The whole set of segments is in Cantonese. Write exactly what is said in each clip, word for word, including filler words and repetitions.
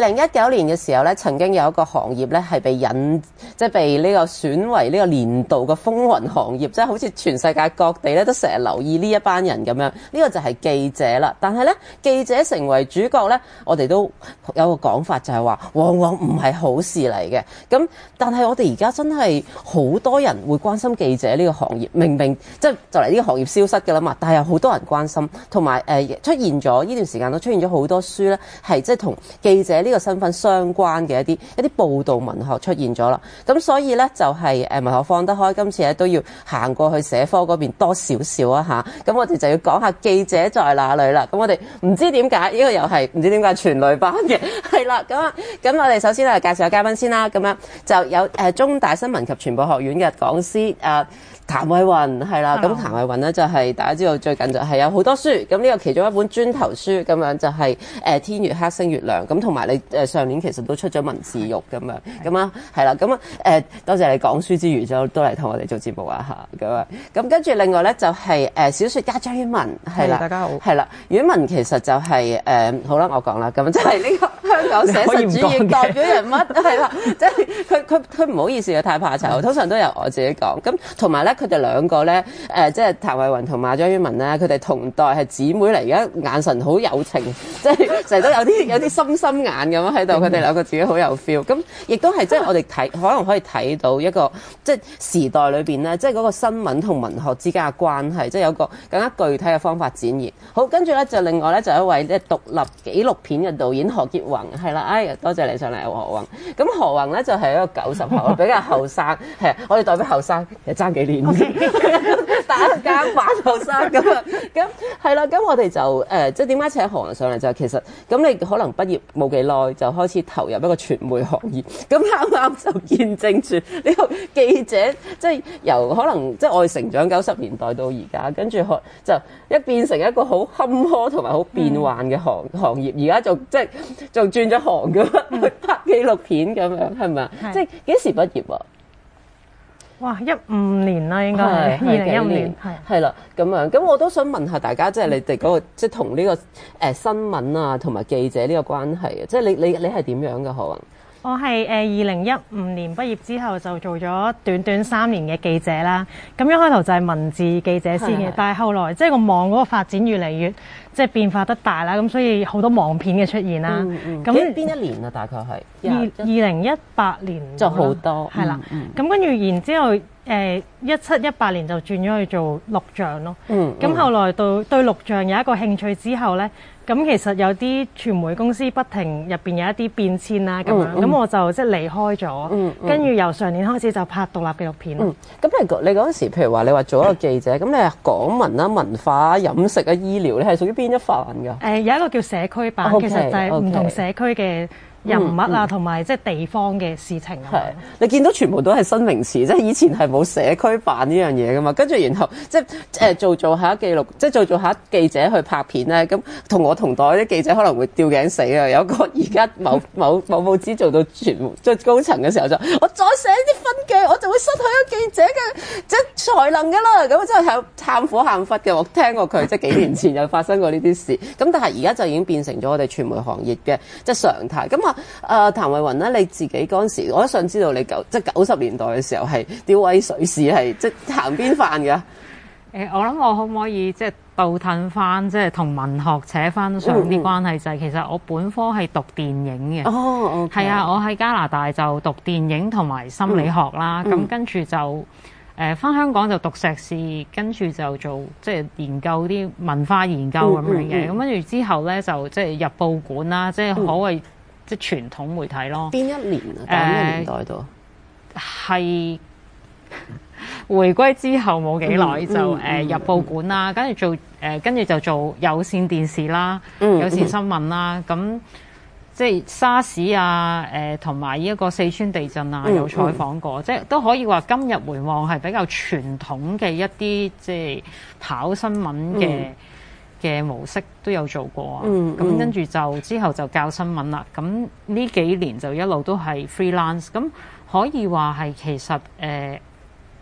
零一九年嘅時候咧，曾經有一個行業咧係被引，即係被呢個選為呢個年度嘅風雲行業，即係好似全世界各地咧都成日留意呢一班人咁樣。呢個就係記者啦。但係咧，記者成為主角咧，我哋都有個講法就係話，往往唔係好事嚟嘅。咁但係我哋而家真係好多人會關心記者呢個行業，明明即係就嚟呢個行業消失㗎啦嘛，但係有好多人關心，同埋誒出現咗呢段時間都出現咗好多書咧，係即係同記者呢個身份相關嘅一啲一啲報道文學出現咗啦。咁所以咧就係誒文學放得開，今次咧都要行過去社科嗰邊多少少啊嚇。咁我哋就要講下記者在哪裏啦。咁我哋唔知點解呢個又係唔知點解全女班嘅，係啦。咁啊咁我哋首先咧介紹下嘉賓先啦。咁樣就有誒中大新聞及傳播學院嘅講師誒譚慧雲係啦。咁譚慧雲咧就係、是、大家知道最近就係有好多書，咁呢個其中一本磚頭書咁樣就係、是、誒、呃、天月黑星月亮，咁同埋你誒上年其實都出咗文字獄咁樣，咁啊係啦。咁啊誒多謝你講書之餘就都嚟同我哋做節目啊嚇咁啊。咁跟住另外咧就係、是、誒、呃、小説家張婉文係啦，大家好係啦。婉文其實就係、是、誒、呃、好啦，我講啦，咁就係呢個香港寫實主義代表人物係啦，即係佢佢佢唔好意思啊，太怕醜，通常都由我自己講。咁同埋咧，佢哋兩個咧誒，即係譚慧雲同埋張婉文咧，佢哋同代係姊妹嚟，而家眼神好友情，即係成日都有啲有啲心心眼咁樣喺度。佢哋兩個自己好有 feel。咁亦都係即係我哋睇可能可以睇到一個即係時代裏邊咧，即係嗰個新聞同文學之間嘅關係，即係有個更加具體嘅方法展現。好，跟住咧就另外咧就有一位咧獨立紀錄片嘅導演何潔宏係啦。哎呀，多謝你上嚟何宏。咁何宏咧就係、是、一個九十後，比較後生，係我哋代表後生，其實爭幾年，okay. 打加扮後生咁啊，咁係啦。咁我哋就誒、呃，即係點解請何宏上嚟就係、是、其實咁你可能畢業冇幾耐就開始投入一個傳媒行業，咁啱啱就見證住呢個記者，即係由可能即係我哋成長九十年代到而家，跟住就一變成一個好坎坷同埋好變幻嘅行、嗯、行業，而家就即係仲轉咗行咁去拍紀錄片咁樣，係咪啊？即係幾時畢業啊？ 哇！一五年啦，應該係二零一五年， 係係啦咁樣。咁我都想問下大家，即係你哋嗰、那個即係同呢個誒、呃、新聞啊，同埋記者呢個關係啊，即係你你你係點樣嘅何宏？ 我係誒二零一五年畢業之後就做咗短短三年嘅記者啦。咁一開頭就係文字記者先嘅，但係後來即係個網嗰個發展越嚟越即係變化得大啦，咁所以好多網片嘅出現啦。咁、嗯、邊、嗯、一年啊？大概係二二零一八年就好多係啦。咁跟住然之後誒一七一八年就轉咗去做錄像咯。咁、嗯、後來到對錄像有一個興趣之後咧。咁其實有啲傳媒公司不停入邊有一啲變遷啦，咁樣咁、嗯、我就即係離開咗，跟、嗯、住、嗯、由上年開始就拍獨立紀錄片。咁、嗯、 你你嗰陣時，譬如話你話做一個記者，咁、嗯、你係港聞啦、文化、飲食啊、醫療，你係屬於邊一範㗎？誒、呃、有一個叫社區版，okay, 其實就係唔同社區嘅人物啊，同埋即係地方嘅事情啊。係你見到全部都係新名詞，即係以前係冇社區版呢樣嘢㗎嘛。跟住然後即係誒做做下記錄，即係做做下記者去拍片咧。咁同我同代啲記者可能會吊頸死啊！有個而家某某某報紙做到全最高層嘅時候就，我再寫啲分鏡，我就會失去咗記者嘅即係才能㗎啦。咁真係喊苦喊忽嘅。我聽過佢即係幾年前有發生過呢啲事。咁但係而家就已經變成咗我哋傳媒行業嘅即係常態。咁啊〜誒、呃、譚慧雲咧，你自己嗰陣時，我都想知道你九即係九十年代嘅時候係啲威水史係即係行邊範嘅？誒、 呃，我諗我可唔可以即係倒褪翻，即係同文學扯翻上啲關係？嗯、就係其實我本科係讀電影嘅。哦，係、okay. 啊，我喺加拿大就讀電影同埋心理學啦。咁、嗯、跟住就誒翻、呃、香港就讀碩士，跟住就做即係研究啲文化研究咁樣嘅。咁、嗯嗯、跟住之後咧就即係入報館啦，即係可謂。嗯即係傳統媒體咯。邊一年啊？邊一年代度？係、呃、回歸之後冇幾耐就誒、嗯呃、入報館啦，跟、嗯、住做誒跟住就做有線電視啦、嗯、有線新聞啦。咁、嗯、即係沙士啊誒同埋呢一個四川地震啊、嗯、有採訪過，嗯、即係都可以話今日回望係比較傳統嘅一啲即係跑新聞嘅。嗯嘅模式都有做過啊，咁、嗯嗯、跟住就之後就教新聞啦。咁呢幾年就一路都係 freelance，咁可以話係其實誒、呃、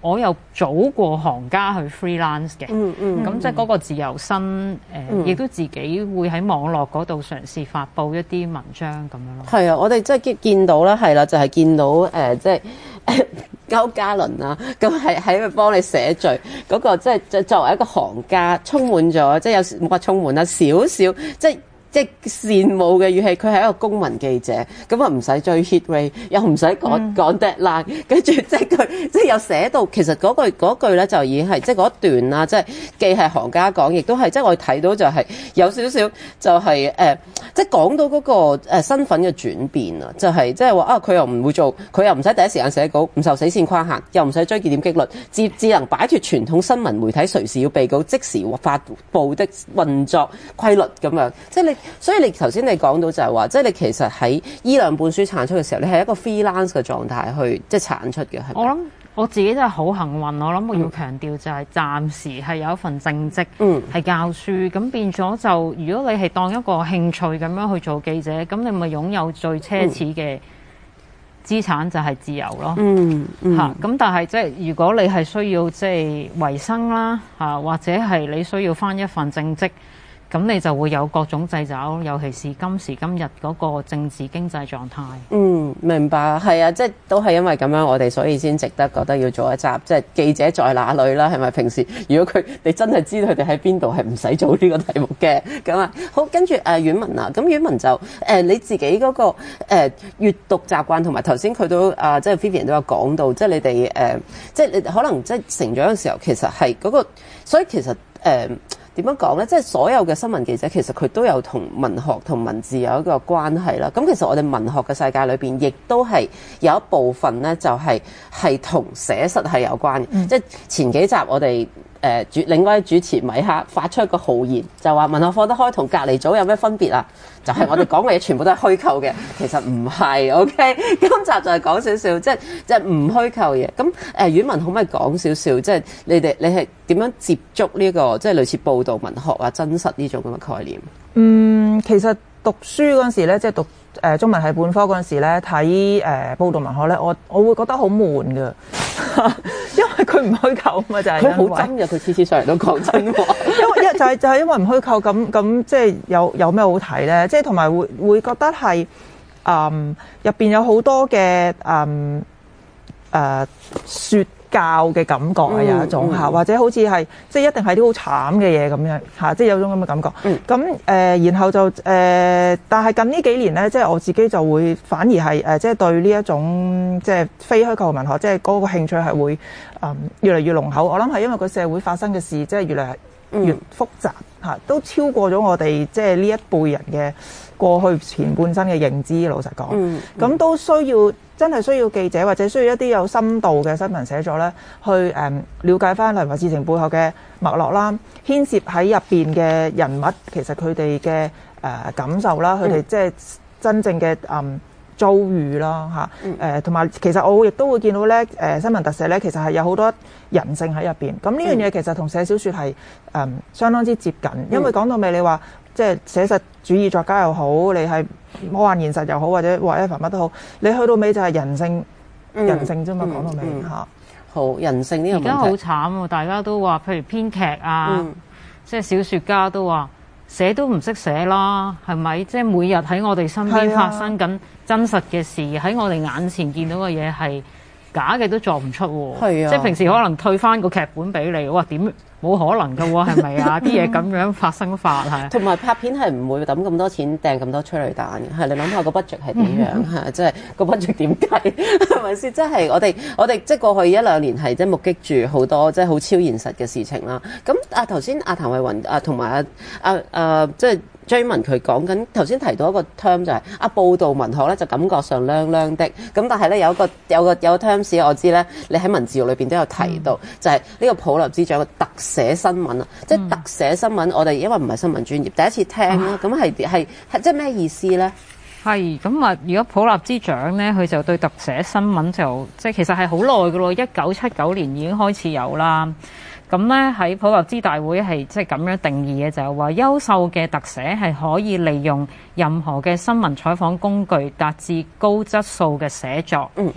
我又早過行家去 freelance 嘅， 嗯嗯， 咁即係嗰個自由身誒，亦、呃嗯、都自己會喺網絡嗰度嘗試發布一啲文章咁樣咯。 係啊，我哋即係見到啦，係啦，就係、是、見到誒、呃，即係歐嘉倫啊，咁係喺度幫你寫序嗰、那個，即係作為一個行家，充滿咗即係有冇話充滿啦，少少即係。即係羨慕嘅語氣，佢係一個公民記者，咁啊唔使追 hit rate，又唔使講講 deadline，跟住即係佢即係有寫到，其實嗰句嗰句咧就已經係即係嗰一段啦，即係既係行家講，亦都係即係我哋睇到就係有少少就係、是、誒、呃，即係講到嗰個誒身份嘅轉變啊，就係即係話啊，佢又唔會做，佢又唔使第一時間寫稿，唔受死線框限，又唔使追點擊率，只只能擺脫傳統新聞媒體隨時要備稿、即時發布的運作規律咁樣，即係你。所以你頭先你講到就係話，即係你其實喺依兩本書產出嘅時候，你係一個 freelance 嘅狀態去即係產出嘅，係咪？ 我諗我自己真係好幸運，我諗我要強調就係暫時係有一份正職，嗯，係教書，咁變咗就如果你係當一個興趣咁樣去做記者，咁你咪擁有最奢侈嘅資產就係自由咯，嗯嗯，嚇、嗯，咁但係即係如果你係需要即係維生啦，嚇，或者係你需要返一份正職。咁你就會有各種掣肘，尤其是今時今日嗰個政治經濟狀態。 嗯，明白，係啊，即係都係因為咁樣，我哋所以先值得覺得要做一集，即係記者在哪裏啦？係咪？平時如果佢你真係知道佢哋喺邊度，係唔使做呢個題目嘅。咁啊，好，跟住誒婉雯啊，咁婉雯就誒、呃、你自己嗰、那個誒閱、呃、讀習慣，同埋頭先佢都啊、呃，即係 Vivian 都有講到，即係你哋誒、呃，即係你可能即係成長嘅時候，其實係嗰、那個，所以其實誒。呃點樣講呢？即係所有嘅新聞記者其實佢都有同文學同文字有一個關係啦。咁其實我哋文學嘅世界裏邊，亦都係有一部分呢，就係係同寫實係有關嘅。嗯、即係前幾集我哋誒主另外主持米哈發出一個豪言，就話文學課得開同隔離組有咩分別啊？就係、是、我哋講嘅嘢全部都係虛構嘅，其實唔係。OK，今集就係講少少，即係即係唔虛構嘢。咁誒，婉雯可唔可以講少少？即係你哋你係點樣接觸呢、這個即係類似報道文學啊、真實呢種咁嘅概念？ 嗯，其實讀書嗰陣時咧，即係讀誒、呃、中文系本科嗰陣時咧，睇誒、呃、報道文學咧，我我會覺得好悶㗎，因為佢唔虛構嘛，就係佢好真嘅，佢次次上嚟都講真話。 因為就係、是、就係、是、因為唔虛構，咁咁即係有有咩好睇咧？即係同埋會會覺得係誒入邊有好多嘅誒誒説教嘅感覺啊，有一種嚇，嗯嗯、或者好似係即係一定係啲好慘嘅嘢咁樣嚇，即係有種咁嘅感覺。咁誒、嗯呃，然後就誒、呃，但係近呢幾年咧，即係我自己就會反而係誒、呃，即係對呢一種即係非虛構文學，即係嗰個興趣係會誒、呃、越嚟越濃厚。我諗係因為個社會發生嘅事，即係越嚟越複雜嚇、嗯，都超過咗我哋即係呢一輩人嘅過去前半生嘅認知。老實講，咁、嗯嗯、都需要。真係需要記者或者需要一啲有深度嘅新聞寫作咧，去誒、嗯、了解翻例如話事情背後嘅脈絡啦，牽涉喺入邊嘅人物，其實佢哋嘅誒感受啦，佢哋即係真正嘅誒、嗯、遭遇啦嚇，誒同埋其實我亦都會見到咧，誒、呃、新聞特寫咧，其實係有好多人性喺入邊。咁呢樣嘢其實同寫小説係誒相當之接近，因為講到尾你話即係寫實主義作家又好，你係魔幻現實又好，或者 whatever 乜都好，你去到尾就係人性，嗯、人性啫嘛。講、嗯、到尾嚇、嗯嗯， 好人性呢個問題。而家好慘喎，大家都話，譬如編劇啊，嗯、即係小説家都話寫都唔識寫啦，係咪？即係每日喺我哋身邊發生緊真實嘅事，喺、啊、我哋眼前見到嘅嘢係假嘅都做唔出喎。係啊，即係平時可能退翻個劇本俾你，哇點？冇可能㗎喎，係咪啊？啲嘢咁樣發生法係。同埋拍片係唔會抌咁多錢掟咁多催淚彈嘅，係你諗下個 budget 係點樣嚇？即係個 budget 點計係咪先？即係我哋我哋即係過去一兩年係即係目擊住好多即係好超現實嘅事情啦。咁啊頭先阿譚慧雲啊同埋啊啊啊即係。追問佢講緊頭先提到一個 term 就係、是、啊報道文學咧就感覺上涼涼的，咁但係咧有一個有個有個 terms 我知咧，你喺文字獄裏邊都有提到，嗯、就係呢個普立茲獎嘅特寫新聞啊，即係特寫新聞。我哋因為唔係新聞專業，第一次聽啦，咁係係係即係咩意思咧？ 係咁啊！如果普立茲獎咧，佢就對特寫新聞就即係其實係好耐㗎咯，一九七九年已經開始有啦。咁咧喺普立茲大會係即係咁樣定義嘅，就係話優秀嘅特寫係可以利用任何嘅新聞採訪工具達至高質素嘅寫作。嗯，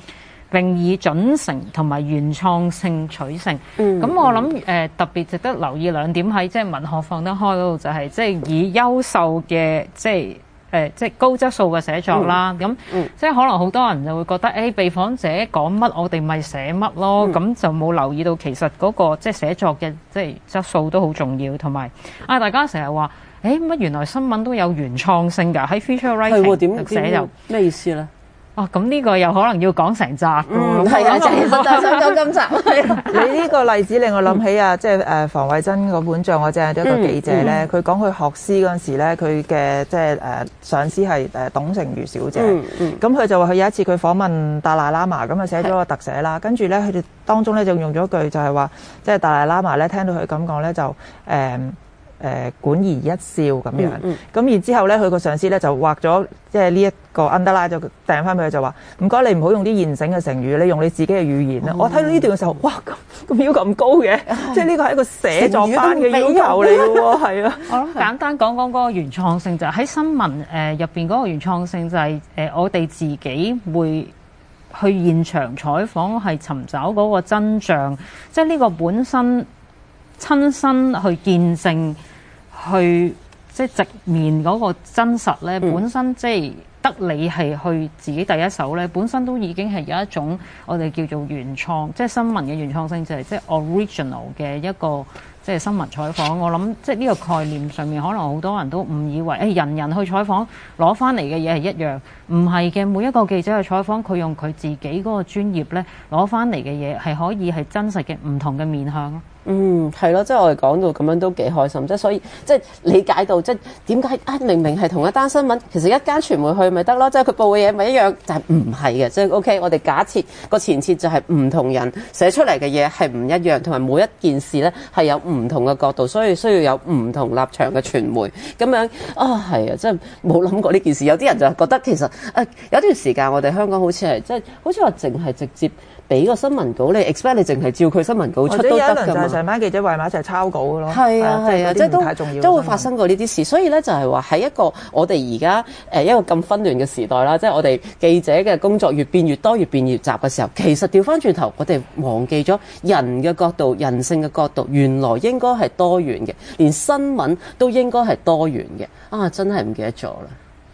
並以準繩同埋原創性取勝。咁、嗯、我諗誒、呃、特別值得留意兩點喺即係文學放得開嗰度，就係即係以優秀嘅即係誒、呃、即係高質素嘅寫作啦。咁、嗯嗯、即係可能好多人就會覺得誒、欸、被訪者講乜，我哋咪寫乜咯。咁、嗯、就冇留意到其實嗰、那個即係寫作嘅即係質素都好重要，同埋啊大家成日話誒乜原來新聞都有原創性㗎，喺 feature writing 點寫就咩意思咧？哦，咁呢個又可能要講成集㗎喎。 嗯，係啊，其實就係想講今集。 你呢個例子令我諗起啊，即係誒房慧珍嗰本《像我這樣的一個記者》咧，佢講佢學詩嗰陣時咧，佢嘅即係誒上司係誒董成瑜小姐。嗯嗯。咁佢就話佢有一次佢訪問達賴喇嘛，咁啊寫咗個特寫啦，跟住咧佢哋當中咧就用咗句就係話，即係達賴喇嘛咧聽到佢咁講咧就誒。嗯誒、呃、管而一笑咁樣，咁、嗯嗯、然之後咧，佢個上司咧就畫咗即係呢一個 underline 就掟翻俾佢就話：唔該，你唔好用啲現成嘅成語，你用你自己嘅語言啦。嗯、我睇到呢段嘅時候，哇咁咁要咁高嘅，即係呢個係一個寫作班嘅要求嚟嘅喎，係啊。 我諗簡單講講嗰個原創性就係、是、喺新聞誒入邊嗰個原創性就係、是、誒、呃、我哋自己會去現場採訪，係尋找嗰個真相，即係呢個本身。親身去見證，去即係直面嗰個真實咧，嗯、本身即係得你係去自己第一手咧，本身都已經係有一種我哋叫做原創，即係新聞嘅原創性，就係即係 original 嘅一個即係新聞採訪。我諗即係呢個概念上面，可能好多人都誤以為誒、哎、人人去採訪攞翻嚟嘅嘢係一樣，唔係嘅。每一個記者去採訪，佢用佢自己嗰個專業咧攞翻嚟嘅嘢係可以係真實嘅唔同嘅面向咯。 嗯，係咯，即係我哋講到咁樣都幾開心，即係所以即係理解到即係點解啊明明係同一單新聞，其實一間傳媒去咪得咯，即係佢報嘅嘢咪一樣，但係唔係嘅，即係 OK。我哋假設個前設就係唔同人寫出嚟嘅嘢係唔一樣，同埋每一件事咧係有唔同嘅角度，所以需要有唔同立場嘅傳媒咁樣啊，係啊，即係冇諗過呢件事。有啲人就覺得其實誒、啊、有段時間我哋香港好似係即係好似話淨係直接俾個新聞稿你 expect 你淨係照佢新聞稿出都得㗎嘛。成班記者圍埋一齊抄稿嘅咯，係啊係啊，即係都太重要，都會發生過呢啲事，所以咧就係話喺一個我哋而家誒一個咁紛亂嘅時代啦，即係我哋記者嘅工作越變越多、越變越雜嘅時候，其實調翻轉頭，我哋忘記咗人嘅角度、人性嘅角度，原來應該係多元嘅，連新聞都應該係多元嘅啊！真係唔記得咗啦。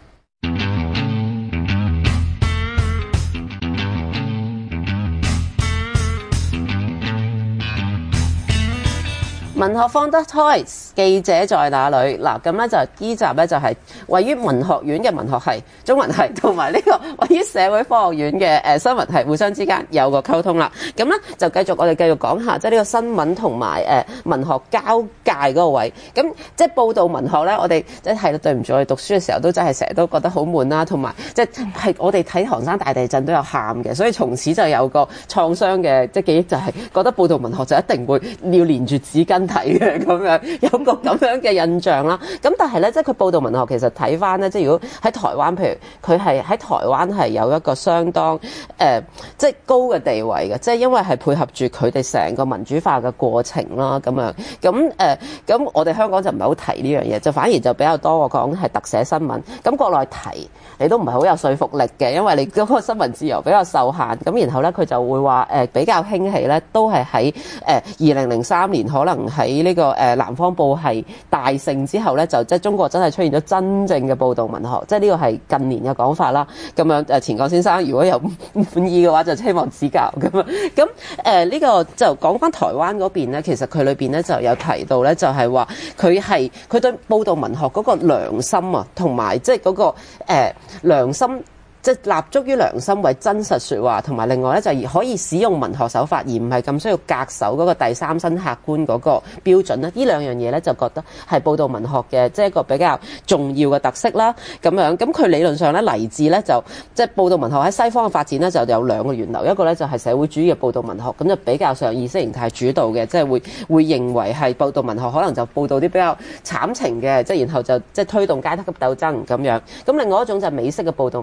文學放得開，記者在哪裏？嗱，咁咧就呢集咧就係位於文學院嘅文學系、中文系同埋呢個位於社會科學院嘅誒新聞系互相之間有個溝通啦。咁咧就繼續我哋繼續講下，即係呢個新聞同埋誒文學交界嗰個位。咁即係報道文學咧，我哋即係係對唔住，我哋讀書嘅時候都真係成日都覺得好悶啦，同埋即係我哋睇唐山大地震都有喊嘅，所以從此就有個創傷嘅即係記憶，就係覺得報道文學就一定會要連住紙巾睇嘅咁樣，有個咁樣嘅印象啦。咁但係咧，即係佢報道文學其實睇翻咧，即係如果喺台灣，譬如佢係喺台灣係有一個相當誒、呃、即係高嘅地位嘅，即係因為係配合住佢哋成個民主化嘅過程啦，咁樣咁誒咁我哋香港就唔係好提呢樣嘢，就反而就比較多我講係特寫新聞。咁國內提你都唔係好有說服力嘅，因為你嗰個新聞自由比較受限。咁然後咧，佢就會話誒、呃、比較興起咧，都係喺誒二零零三年可能喺呢、這個誒、呃、南方報係大盛之後咧，就即係中國真係出現咗真正嘅報道文學，即係呢個係近年嘅講法啦。咁樣誒，錢江先生如果有唔滿意嘅話，就希望指教咁樣。咁誒呢個就講翻台灣嗰邊咧，其實佢裏邊咧就有提到咧，就係話佢係佢對報道文學嗰個良心啊，同埋即係嗰個誒、呃、良心。即係立足於良心為真實説話，同埋另外咧就係可以使用文學手法，而唔係咁需要格守嗰個第三身客觀嗰個標準咧。呢兩樣嘢咧就覺得係報道文學嘅即係一個比較重要嘅特色啦。咁樣咁佢理論上咧嚟自咧就即係報道文學喺西方嘅發展咧就有兩個源流，一個咧就係社會主義嘅報道文學，咁就比較上意識形態主導嘅，即係會會認為係報道文學可能就報道啲比較慘情嘅，即係然後就即係推動階級鬥爭咁樣。咁另外一種就係美式嘅報道文學就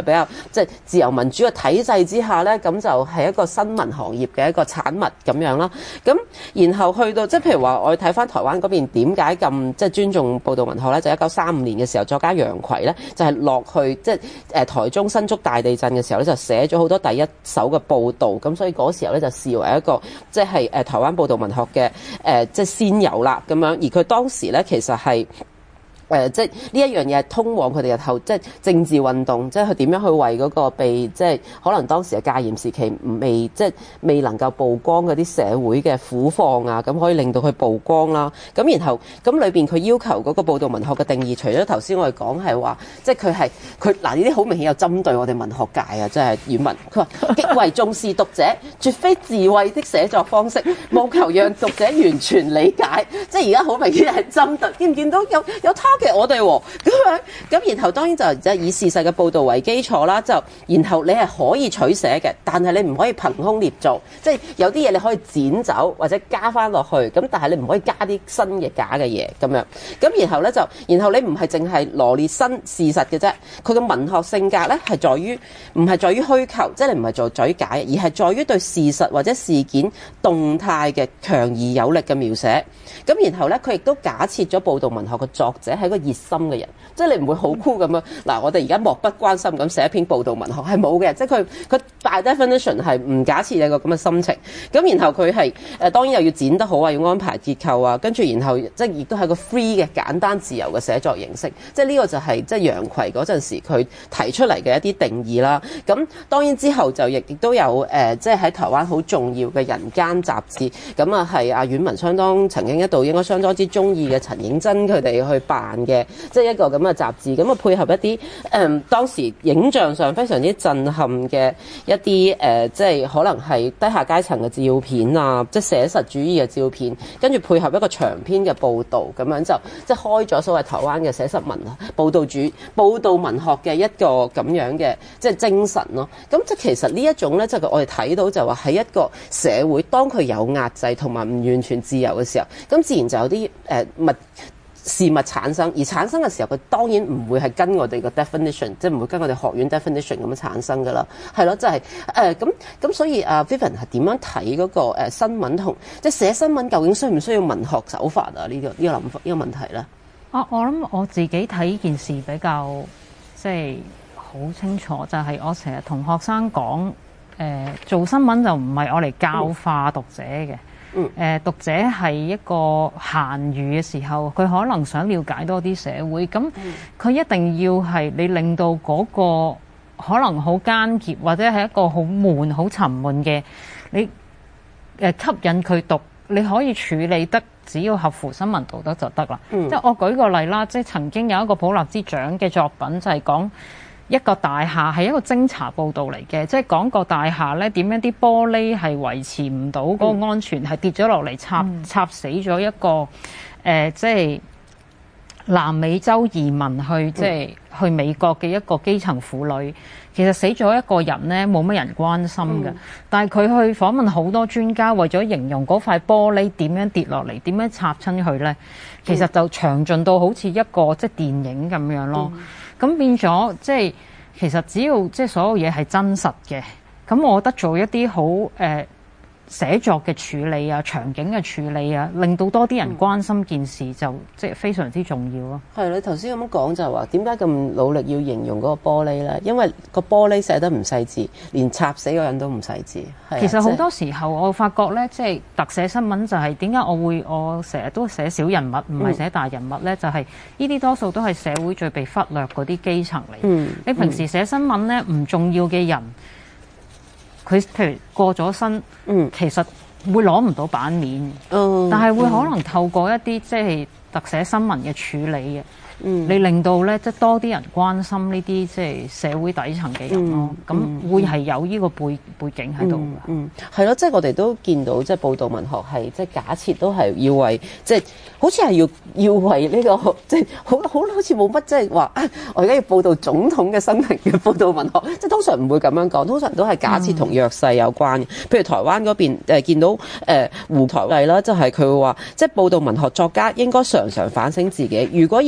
比較即係自由民主嘅體制之下咧，咁就係一個新聞行業嘅一個產物咁樣啦。咁然後去到即係譬如話，我哋睇翻台灣嗰邊點解咁即係尊重報道文學咧？就一九三五年嘅時候，作家楊逵咧就係落去即係誒台中新竹大地震嘅時候咧，就寫咗好多第一手嘅報導。咁所以嗰時候咧就視為一個即係誒台灣報道文學嘅誒即係先有啦咁樣。而佢當時咧其實係。誒、呃，即係呢一樣嘢係通往佢哋日後即係政治運動，即係佢點樣去為嗰個被即係可能當時嘅戒嚴時期未即係未能夠曝光嗰啲社會嘅苦況啊，咁可以令到佢曝光啦。咁然後咁裏邊佢要求嗰個報道文學嘅定義，除咗頭先我哋講係話，即係佢係佢嗱呢啲好明顯有針對我哋文學界啊，即係語文。佢話極為重視讀者，絕非智慧的寫作方式，務求讓讀者完全理解。即係而家好明顯係針對，見唔見到有有嘅我哋喎，咁樣咁，然後當然就即係以事實嘅報導為基礎啦。就然後你係可以取捨嘅，但係你唔可以憑空捏造，即係有啲嘢你可以剪走或者加翻落去，咁但係你唔可以加啲新嘅假嘅嘢咁樣。咁然後咧就，然後你唔係淨係羅列新事實嘅啫，佢嘅文學性格咧係在於唔係在於虛構，即係你唔係做嘴解，而係在於對事實或者事件動態嘅強而有力嘅描寫。咁然後咧，佢亦都假設咗報導文學嘅作者係一個熱心嘅人，即係你唔會好酷咁樣。嗱，我哋而家漠不關心咁寫一篇報導文學係冇嘅，即係佢佢 by definition 係唔假設有個咁嘅心情。咁然後佢係誒當然又要剪得好啊，要安排結構啊，跟住然後即係亦都係個 free 嘅簡單自由嘅寫作形式。即係呢個就係、是、即係楊逵嗰陣時佢提出嚟嘅一啲定義啦。咁當然之後就亦亦都有誒、呃，即係喺台灣好重要嘅《人間》雜誌。咁啊係阿婉文相當曾經一度應該相當之中意嘅陳映真佢哋去辦嘅，即係一個咁嘅雜誌，咁啊配合一啲誒、嗯、當時影像上非常之震撼嘅一啲誒、呃，即係可能係低下階層嘅照片啊，即係寫實主義嘅照片，跟住配合一個長篇嘅報導，咁樣就即係開咗所謂台灣嘅寫實文報導主報導文學嘅一個咁樣嘅即係精神咯。咁即係其實呢一種咧，即係我哋睇到就話喺一個社會，當佢有壓制同埋唔完全自由嘅時候，咁自然就有啲誒、呃、物事物產生，而產生嘅時候，佢當然唔會係跟我哋個 definition， 即係唔會跟我哋學院 definition 咁樣產生噶啦，係咯，即係誒咁咁，所以啊 Vivian 係點樣睇嗰個誒新聞同即係寫新聞究竟需唔需要文學手法啊？呢個呢個諗法呢個問題咧？ 啊，我諗我自己睇件事比較即係好清楚，就係、是、我成日同學生講，誒、呃、做新聞就唔係我嚟教化讀者嘅。嗯，誒讀者係一個閒餘嘅時候，佢可能想了解多啲社會，咁佢一定要係你令到嗰個可能好艱澀或者係一個好悶、好沉悶嘅，你誒吸引佢讀，你可以處理得，只要合乎新聞道德就得啦。嗯、即係我舉個例啦，即係曾經有一個普立茲獎嘅作品就係講一個大廈係一個偵查報導嚟嘅，即係講個大廈咧點樣啲玻璃係維持唔到嗰個安全，係、嗯、跌咗落嚟插插死咗一個誒、呃，即係南美洲移民去、嗯、即係去美國嘅一個基層婦女。其實死咗一個人咧，冇乜人關心嘅。嗯、但係佢去訪問好多專家，為咗形容嗰塊玻璃點樣跌落嚟，點樣插親佢咧，其實就詳盡到好似一個即係電影咁樣咯。咁、嗯、變咗即係其實只要即係所有嘢係真實嘅，咁我覺得做一啲好誒寫作嘅處理啊、場景嘅處理啊，令到多啲人關心件事，嗯、就即係非常之重要咯。係你頭先咁講就係話點解咁努力要形容嗰個玻璃咧？因為個玻璃寫得唔細緻，連插死個人都唔細緻。 其實好多時候我發覺咧，即係特寫新聞就係點解我會我成日都寫小人物，唔係寫大人物咧？嗯、就係呢啲多數都係社會最被忽略嗰啲基層嚟。嗯、你平時寫新聞咧，唔重要嘅人。佢譬如過咗身，嗯，其實會攞唔到版面，嗯，但係會可能透過一啲即係特寫新聞嘅處理嘅。嗯，你令到咧即係多啲人關心呢啲即係社會底層嘅人咯，咁、嗯嗯、會係有呢個背背景喺度㗎。 嗯，係、嗯、咯，即係我哋都見到即係報道文學係即係假設都係要為即係好似係要要為呢、這個即係好好好似冇乜即係話啊！我而家要報道總統嘅生命嘅報道文學，即係通常唔會咁樣講，通常都係假設同弱勢有關嘅。嗯、譬如台灣嗰邊誒、呃、見到誒、呃、胡台麗啦，就係佢會話即係報道文學作家應該常常反省自己，如果要為弱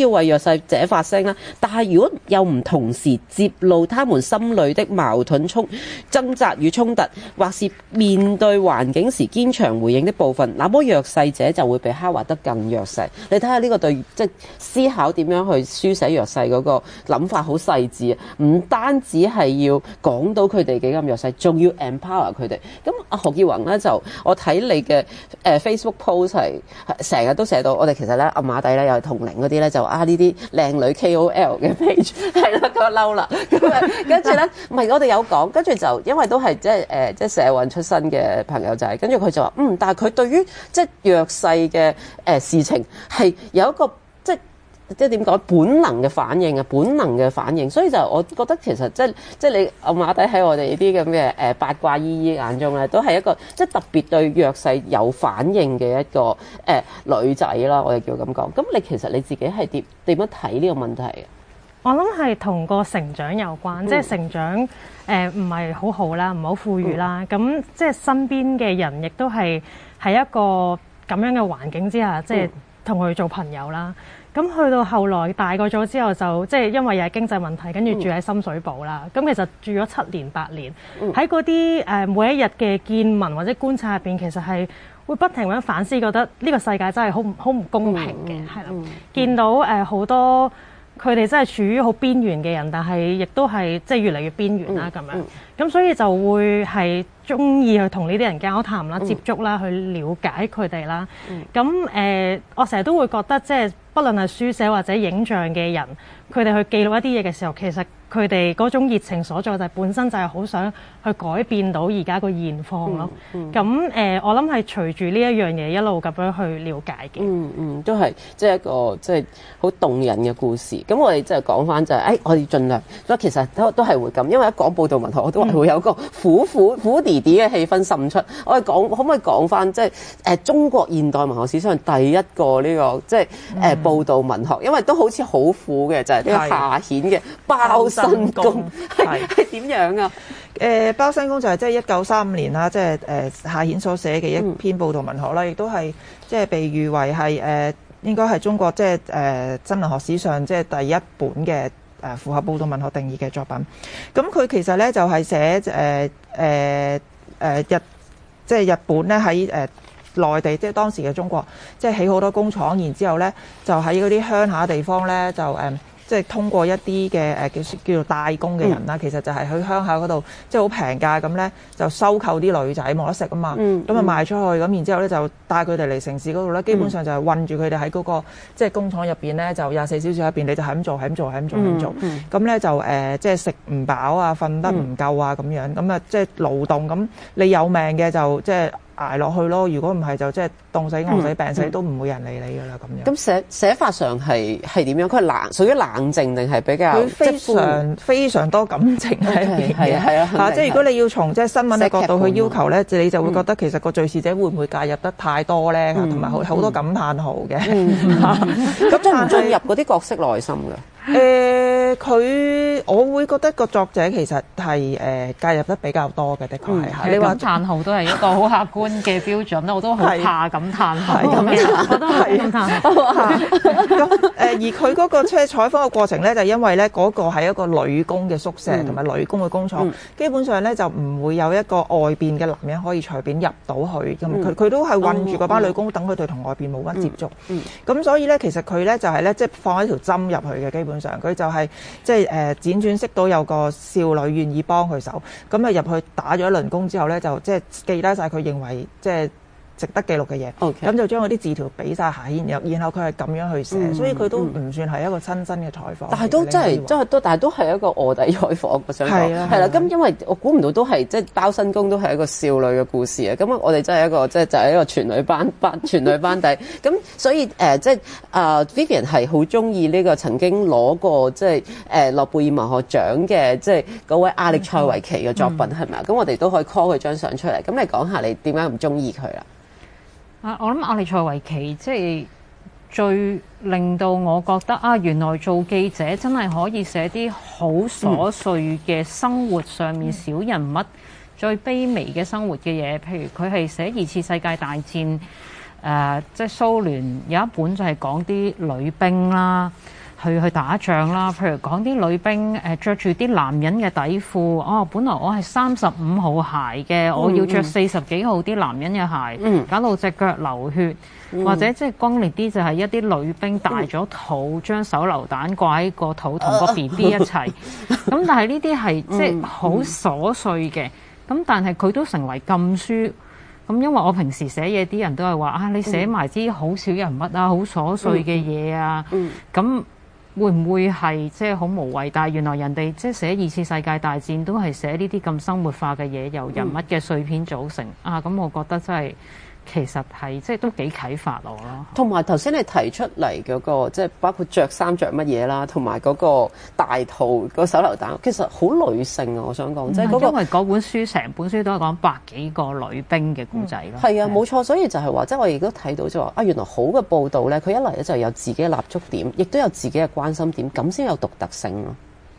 勢者發聲啦。但係如果又唔同時揭露他們心裏的矛盾衝掙扎與衝突，或是面對環境時堅強回應的部分，那麼弱勢者就會被刻畫得更弱勢。你睇下呢個對即係思考點樣去書寫弱勢嗰個諗法好細緻啊！唔單止係要講到佢哋幾咁弱勢，仲要 empower 佢哋。咁阿何潔宏咧就我睇你嘅誒 Facebook post 係成日都寫到，我哋其實咧暗馬底咧又係同齡嗰啲咧就啊呢啲靚女 K O L 嘅 page 係啦，佢嬲啦，咁啊跟住咧唔係我哋有講，跟住就因為都係即係誒即係社運出身嘅朋友仔，跟住佢就話嗯，但係佢對於即係弱勢嘅誒事情係有一個即係。即係點講本能嘅反應啊，本能嘅反應，所以就我覺得其實即係即係你暗馬底喺我哋呢啲咁嘅誒八卦姨姨眼中咧，都係一個即係特別對弱勢有反應嘅一個誒、呃、女仔啦，我哋叫咁講。咁你其實你自己係點點樣睇呢個問題嘅？ 我諗係同個成長有關，嗯、即係成長誒唔係好好啦，唔好富裕啦，咁、嗯、即係身邊嘅人亦都係喺一個咁樣嘅環境之下，即係同佢做朋友啦。咁去到後來大個咗之後就，就即係因為又係經濟問題，跟住住喺深水埗啦。咁、嗯、其實住咗七年八年，喺嗰啲誒每一日嘅見聞或者觀察入邊，其實係會不停咁反思，覺得呢個世界真係好好唔公平嘅，係啦、嗯嗯。見到誒好、呃、多佢哋真係處於好邊緣嘅人，但係亦都係即係越嚟越邊緣啦咁樣。咁、嗯嗯、所以就會係中意去同呢啲人交談啦、嗯、接觸啦、去了解佢哋啦。咁誒、嗯呃，我成日都會覺得即係。不論係書寫或者影像嘅人，佢哋去記錄一啲嘢嘅時候，其實佢哋嗰種熱情所在就係本身就係好想去改變到而家個現況咯。咁、嗯、誒、嗯呃，我諗係隨住呢一樣嘢一路咁樣去了解嘅。嗯嗯，都係即係一個即係好動人嘅故事。咁我哋即係講翻就係、是，誒、哎，我哋盡量，所以其實都都係會咁，因為一講報道文學，我都係會有個苦苦苦弟弟嘅氣氛滲出。我哋講可唔可以講翻即係誒中國現代文學史上第一個呢、這個即係誒？嗯報道文學，因為都好似好苦嘅，就係、是、呢個夏衍嘅包身工係係點樣啊？ 誒、呃、包身工就係即係一九三五年啦，即係誒夏衍所寫嘅一篇報道文學啦，亦、嗯、都係即係被譽為係誒、呃、應該係中國即係誒新文學史上即係第一本嘅誒、呃、符合報道文學定義嘅作品。咁佢其實咧就係、是、寫誒誒誒日即係日本咧喺誒。內地即係當時嘅中國，即係起好多工廠，然之後咧就喺嗰啲鄉下地方咧就誒、嗯，即係通過一啲嘅誒叫叫做代工嘅人啦、嗯，其實就係去鄉下嗰度，即係好平價咁咧就收購啲女仔冇得食啊嘛，咁、嗯、啊賣出去，咁然之後咧就帶佢哋嚟城市嗰度咧，基本上就係韞住佢哋喺嗰個即係工廠入邊咧，就廿四小時入邊你就係咁做，係咁做，係咁做，係咁做，咁、嗯、咧、嗯、就誒、呃、即係食唔飽啊，瞓得唔夠啊咁樣，咁啊即係勞動，咁你有命嘅就即係。捱落去咯，如果唔係就即係凍死、餓死、病死、嗯、都唔會有人理你噶啦咁樣。 咁寫寫法上係係點樣？佢係冷，屬於冷靜定係比較？ 佢非常非常多感情喺入邊嘅。係啊，嚇！即係如果你要從即係新聞嘅角度去要求咧，你就會覺得其實個敘事者會唔會介入得太多咧？同埋好好多感嘆號嘅。咁進唔進入嗰啲角色內心㗎？誒、呃，佢我會覺得個作者其實係誒、呃、介入得比較多嘅，的確係。 嗯、你話感嘆號都係一個好客觀嘅標準啦，我都好怕感嘆號。係咁樣，我都係感嘆號。 咁誒，而佢嗰個即係採訪嘅過程咧，就因為咧嗰個係一個女工嘅宿舍同埋、嗯、女工嘅工廠、嗯，基本上咧就唔會有一個外邊嘅男人可以隨便入到去。咁佢佢都係韞住嗰班女工，等佢哋同外邊冇乜接觸。咁、嗯嗯、所以咧，其實佢咧就係咧，即係放一條針入去嘅基本。上佢就係即係誒輾轉識到有個少女願意幫佢手，咁啊入去打咗一輪工之後咧，就即係記低晒佢認為即係值得記錄嘅嘢，咁、okay. 就將嗰啲字條俾晒夏衍，然後然後佢係咁樣去寫、嗯，所以佢都唔算係一個親身嘅採訪， 但係都真係真係都，但係都係一個臥底採訪。我想講係啦，係啦，咁因為我估唔到都係即係包身工都係一個少女嘅故事啊！咁我哋真係一個即係就係、是、一個全女班班全女班底，咁所以誒、呃、即係啊、呃、Vivian 係好中意呢個曾經攞過即係誒諾貝爾文學獎嘅即係嗰位亞歷塞維奇嘅作品係咪啊？咁、嗯、我哋都可以 call 佢張相出嚟，咁你講下你點解唔中意佢啦？ 啊！我諗亞歷塞維奇即係最令到我覺得啊，原來做記者真係可以寫啲好瑣碎嘅生活上面小人物、嗯、最卑微嘅生活嘅嘢。譬如佢係寫二次世界大戰，誒、呃，即係蘇聯有一本就係講啲女兵啦， 去去打仗啦。譬如講啲女兵誒著住啲男人嘅底褲，哦，本來我係三十五號鞋嘅，嗯、我要着四十幾號啲男人嘅鞋，嗯、搞到隻腳流血，嗯、或者即係轟烈啲就係一啲女兵大咗肚，將、嗯、手榴彈掛喺個肚同個 B B 一齊。咁、啊、但係呢啲係即係好瑣碎嘅，咁但係佢都成為禁書。咁因為我平時寫嘢，啲人都係話啊，你寫埋啲好小人物啊、好瑣碎嘅嘢啊，咁、嗯嗯、會唔會係即係好無謂？但係原來人哋即係寫二次世界大戰都係寫呢啲咁生活化嘅嘢，由人物嘅碎片組成、嗯、啊，咁我覺得真係其實係即係都幾啟發我咯。同埋頭先你提出嚟嗰、嗰個即係包括着衫着乜嘢啦，同埋嗰個大肚、個手榴彈，其實好女性啊！我想講，即係嗰個因為嗰本書成本書都係講百幾個女兵嘅故仔咯。 係、嗯、啊，冇錯，所以就係話，即係我亦都睇到就話啊，原來好嘅報導咧，佢一嚟咧就有自己嘅立足點，亦都有自己嘅關心點，咁先有獨特性咯。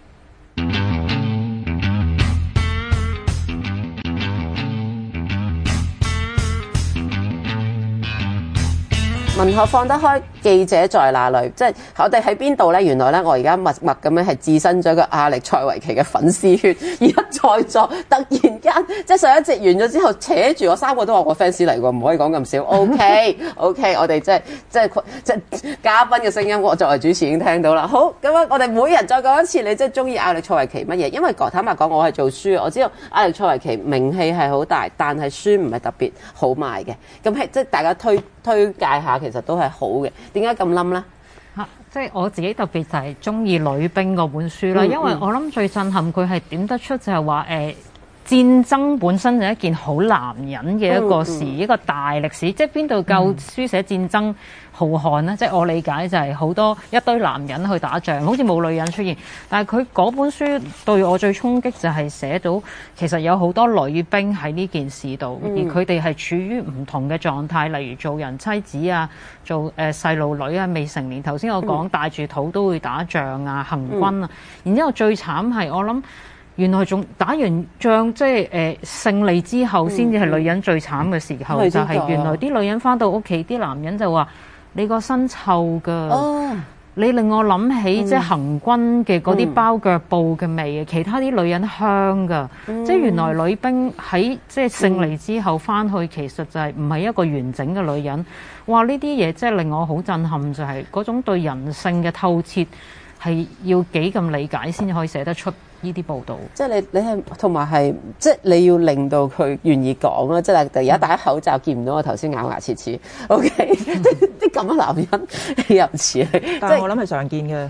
文學放得開，記者在哪裏？即係我哋喺邊度呢？原來呢，我而家默默咁樣係置身咗個亞歷塞維奇嘅粉絲圈，而家在座突然間，即係上一節完咗之後，扯住我三個都話我 fans 嚟喎，唔可以講咁少。OK OK，我哋即係即係即係嘉賓嘅聲音，我作為主持已經聽到啦。好，咁啊，我哋每人再講一次，你即係中意亞歷塞維奇乜嘢？因為坦白講，我係做書，我知道亞歷塞維奇名氣係好大，但係書唔係特別好賣嘅。咁係即係大家推推介下。其實都係好嘅，點解咁冧呢？ 嚇，即係我自己特別就係中意女兵嗰本書啦，嗯嗯、因為我諗最震撼佢係點得出就係話誒戰爭本身就係一件好男人嘅一個事，嗯嗯、一個大歷史，即係邊度夠書寫戰爭浩瀚呢？嗯、即係我理解就係好多一堆男人去打仗，好似冇女人出現。但係佢嗰本書對我最衝擊就係寫到其實有好多女兵喺呢件事度，嗯、而佢哋係處於唔同嘅狀態，例如做人妻子啊，做誒細路女啊，未成年。頭先我講帶住肚都會打仗啊，行軍啊。嗯、然之後最慘係我諗。原來仲打完仗，即係誒、呃、勝利之後，先至係女人最慘嘅時候。嗯、就係原來啲女人返到屋企，啲男人就話：你個身臭㗎，哦、你令我諗起、嗯、即係行軍嘅嗰啲包腳布嘅味啊！嗯、其他啲女人香㗎，嗯、即係原來女兵喺即係勝利之後返去，其實就係唔係一個完整嘅女人。哇！呢啲嘢即係令我好震撼，就係、是、嗰種對人性嘅透徹係要幾咁理解先可以寫得出。呢啲報導， 即係你你係同埋係，即係你要令到佢願意講啦。即係而家戴口罩見唔到我頭先咬牙切齒。O K，啲咁嘅男人又唔似， 但係我諗係常見嘅。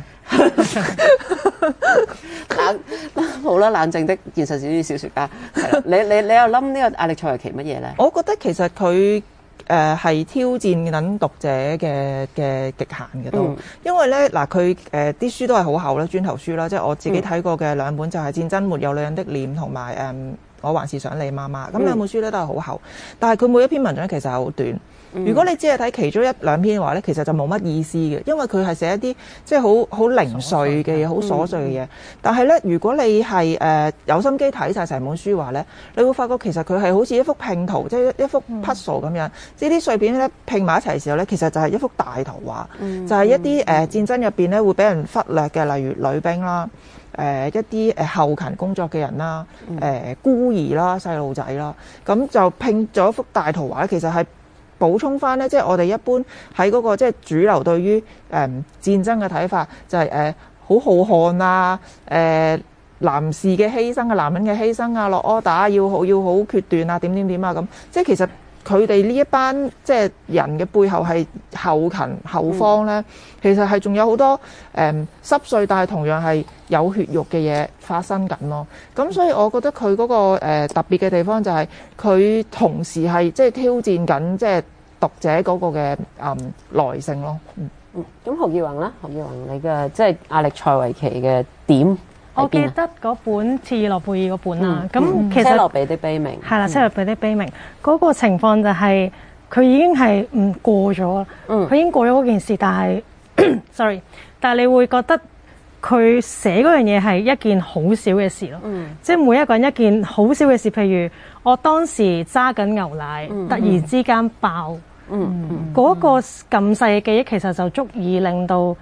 冷好啦，冷靜的現實主義小説家。係啦，你你你又諗呢個亞歷塞維奇乜嘢咧？ 我覺得其實佢。誒係、呃、挑戰緊讀者嘅嘅極限嘅都，嗯、因為咧嗱佢誒啲書都係好厚啦，磚頭書啦，即係我自己睇過嘅兩本就係、是《戰爭沒有女人的臉》同埋誒我還是想你媽媽，咁兩本書咧都係好厚，但係佢每一篇文章其實係好短。如果你只係睇其中一兩篇嘅話咧，其實就冇乜意思嘅，因為佢係寫一啲即係好好零碎嘅嘢，好瑣碎嘅嘢。但係咧，如果你係誒、呃、有心機睇晒成本書話咧，你會發覺其實佢係好似一幅拼圖，即係一幅 puzzle 咁樣。即係啲碎片咧拼埋一齊嘅時候咧，其實就係一幅大圖畫，嗯、就係一啲誒、呃、戰爭入邊咧會俾人忽略嘅，例如女兵啦，誒、呃、一啲誒後勤工作嘅人啦，誒、呃、孤兒啦、細路仔啦，咁就拼咗一幅大圖畫咧，其實係。補充翻咧，即係我哋一般喺嗰個即係主流對於誒、呃、戰爭嘅睇法，就係誒好浩瀚啊，誒、呃、男士嘅犧牲啊，男人嘅犧牲啊，落 order 要好要好決斷啊，點點點啊咁，即係其實佢哋呢一班即係人嘅背後係後勤後方咧，嗯、其實係仲有好多誒、呃、濕碎，但係同樣係有血肉嘅嘢發生緊咯。咁所以我覺得佢嗰、嗰個、呃、特別嘅地方就係佢同時係即係挑戰緊即係讀者嗰個嘅誒耐性咯。嗯嗯，咁何潔宏咧，何潔宏你嘅即係亞歷塞維奇嘅點？ 我記得嗰本切爾諾貝爾嗰本啦，咁、 嗯、 其實車諾比的悲鳴係啦，車諾比的悲鳴嗰個情況就係、是、佢已經係唔過咗啦，佢、嗯、已經過咗嗰件事，但係 sorry，但係你會覺得佢寫嗰樣嘢係一件好少嘅事咯，嗯、即係每一個人一件好少嘅事，譬如我當時揸緊牛奶，嗯、突然之間爆，嗰、嗯嗯、個咁細嘅記憶其實就足以令到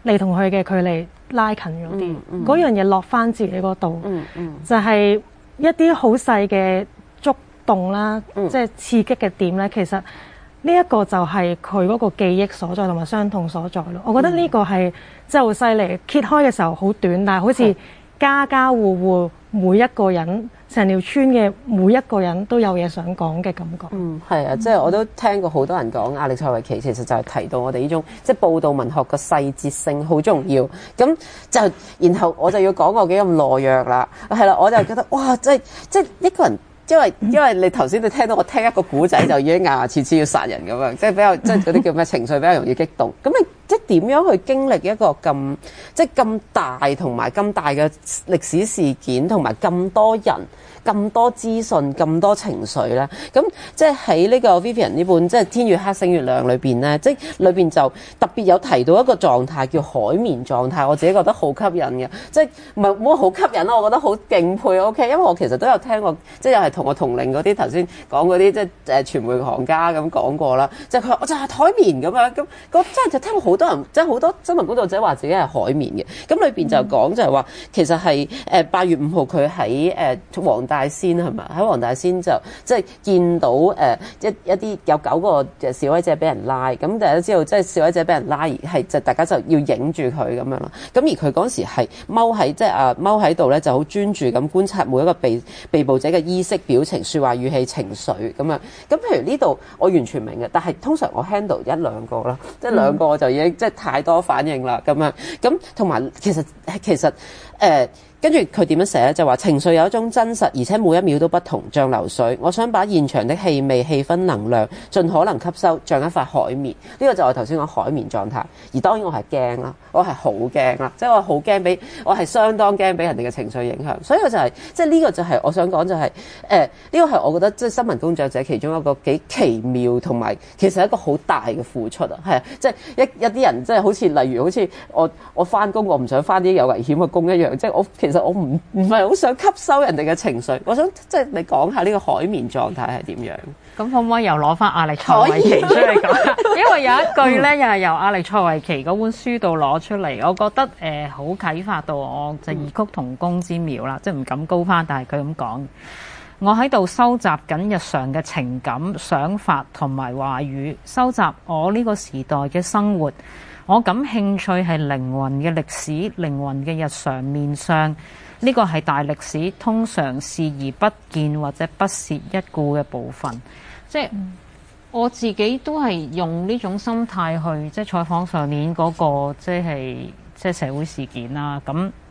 你同佢嘅距離拉近咗啲，嗰、 嗯嗯、 樣嘢落翻自己嗰度， 嗯嗯、 就係一啲好細嘅觸動啦， 嗯、 即係刺激嘅點咧。其實呢一個就係佢嗰個記憶所在同埋傷痛所在咯。我覺得呢個係真係好犀利。揭開嘅時候好短，但係好似家家戶戶每一個人，成條村嘅每一個人都有嘢想講嘅感覺。 嗯，係啊，即係我都聽過好多人講亞歷塞維奇，其實就係提到我哋呢種即係報道文學嘅細節性好重要。咁就然後我就要講我幾咁懦弱啦，係啦，我就覺得哇，即係即係一個人。因為因為你頭先你聽到我聽一個古仔就已經牙牙切齒要殺人咁樣，即係比較即係嗰啲叫咩情緒比較容易激動。咁你即係點樣去經歷一個咁即係咁大同埋咁大嘅歷史事件，同埋咁多人、咁多資訊、咁多情緒咧？咁即係喺呢個 Vivian 呢本即係《天與黑星月亮》裏邊咧，即係裏邊就特別有提到一個狀態叫海綿狀態，我自己覺得好吸引嘅，即係唔係冇好吸引啦，我覺得好敬佩 OK，因為我其實都有聽過，即係又係同我同齡嗰啲頭先講嗰啲即係誒傳媒行家咁講過啦，即係佢話我就係海綿咁樣咁，咁真係就聽過好多人，即係好多新聞報導者話自己係海綿嘅。咁裏邊就講就係話，其實係誒八月五號佢喺誒黃大仙係咪？喺黃大仙就即係見到誒、呃、一一啲有九個嘅示威者俾人拉，咁大家都知道即係示威者俾人拉而係就大家就要影住佢咁樣咯。咁而佢嗰時係踎喺即係啊踎喺度咧，就好專注咁觀察每一個被被捕者嘅衣飾、表情、説話語氣、情緒咁樣。咁譬如呢度我完全明嘅，但係通常我 handle 一兩個啦，即係兩個我就已經、嗯、即係太多反應啦咁樣。咁同埋其實其實誒。呃跟住佢點樣寫咧？就話情緒有一種真實，而且每一秒都不同，像流水。我想把現場的氣味、氣氛、能量盡可能吸收，像一塊海綿。呢、這個就係我頭先講海綿狀態。而當然我係驚啦，我係好驚啦，即係我好驚俾我係相當驚俾人哋嘅情緒影響。所以我就係、是、即係呢個就係、是、我想講就係誒呢個係我覺得即係新聞工作者其中一個幾奇妙同埋其實係一個好大嘅付出啊！係啊，即係一一啲人即係好似例如好似我我返工我唔想返啲有危險嘅工一樣，即係我其實我唔唔係好想吸收人哋嘅情緒，我想即係你講下呢個海綿狀態係點樣？ 咁可唔可以又攞翻亞歷塞維奇出嚟講？因為有一句咧，又係由亞歷塞維奇嗰本書度攞出嚟，我覺得誒好、呃、啟發到我，就異曲同工之妙啦，即係唔敢高翻，但係佢咁講，我喺度收集緊日常嘅情感、想法同埋話語，收集我呢個時代嘅生活。我感興趣係靈魂嘅歷史、靈魂嘅日常面相。呢個係大歷史通常視而不見或者不屑一顧嘅部分，即係我自己都係用呢種心態去即係採訪上年嗰個即係即係社會事件啦。咁誒、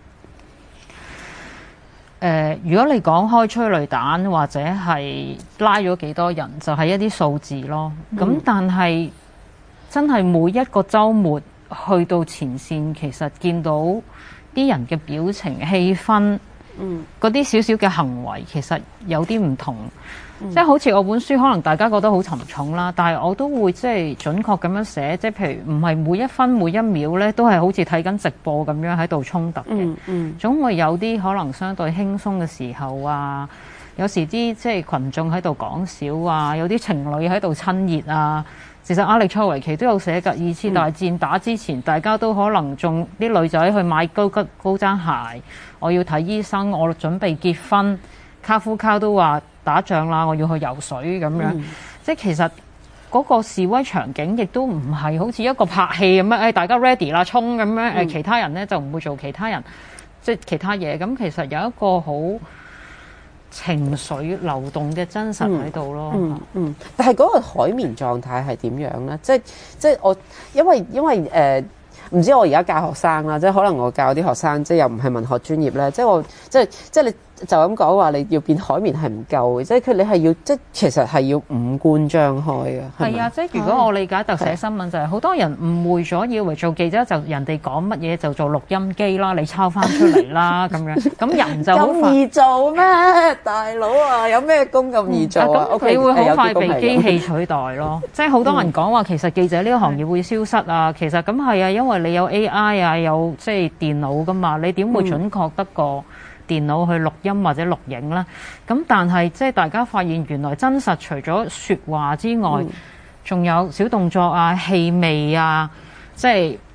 呃，如果你講開催淚彈或者係拉咗幾多人，就係一啲數字咯。咁、嗯、但係真係每一個週末去到前線，其實見到啲人嘅表情、氣氛，嗯，嗰啲少少嘅行為，其實有啲唔同。嗯、即係好似我本書，可能大家覺得好沉重啦，但係我都會即係準確咁樣寫，即係譬如唔係每一分每一秒咧，都係好似睇緊直播咁樣喺度衝突嘅。嗯嗯，總會有啲可能相對輕鬆嘅時候啊，有時啲即係群眾喺度講笑啊，有啲情侶喺度親熱啊。其實亞歷塞維奇都有寫㗎，二次大戰打之前，嗯、大家都可能仲啲女仔去買高級高踭鞋，我要睇醫生，我準備結婚，卡夫卡都話打仗啦，我要去游水咁樣。嗯、即係其實嗰個示威場景亦都唔係好似一個拍戲咁樣，誒大家 ready 啦，衝咁樣，誒、嗯、其他人咧就唔會做其他人即係其他嘢。咁其實有一個好情緒流動嘅真實喺度咯， 嗯嗯，但係嗰個海綿狀態係點樣咧？即係即係我因為因為誒，唔、呃、知我而家教學生啦，即係可能我教啲學生即係又唔係文學專業咧，即係我即係即係你。就咁講話，你要變海綿係唔夠嘅，即係佢你係要即係其實係要五官張開嘅。係啊，即係如果我理解特寫新聞就係、是、好多人誤會咗，以為做記者就人哋講乜嘢就做錄音機啦，你抄翻出嚟啦咁樣。咁人就好咁易做咩？大佬啊，有咩工咁易做啊？ 咁、嗯、你會好快被機器取代咯。即係好多人講話其實記者呢個行業會消失啊，其實咁係啊，因為你有 A I 啊，有即係電腦噶嘛，你點會準確得過電腦去錄音或者錄影啦，咁但係即係大家發現原來真實除咗説話之外，仲、嗯、有小動作啊、氣味啊，即係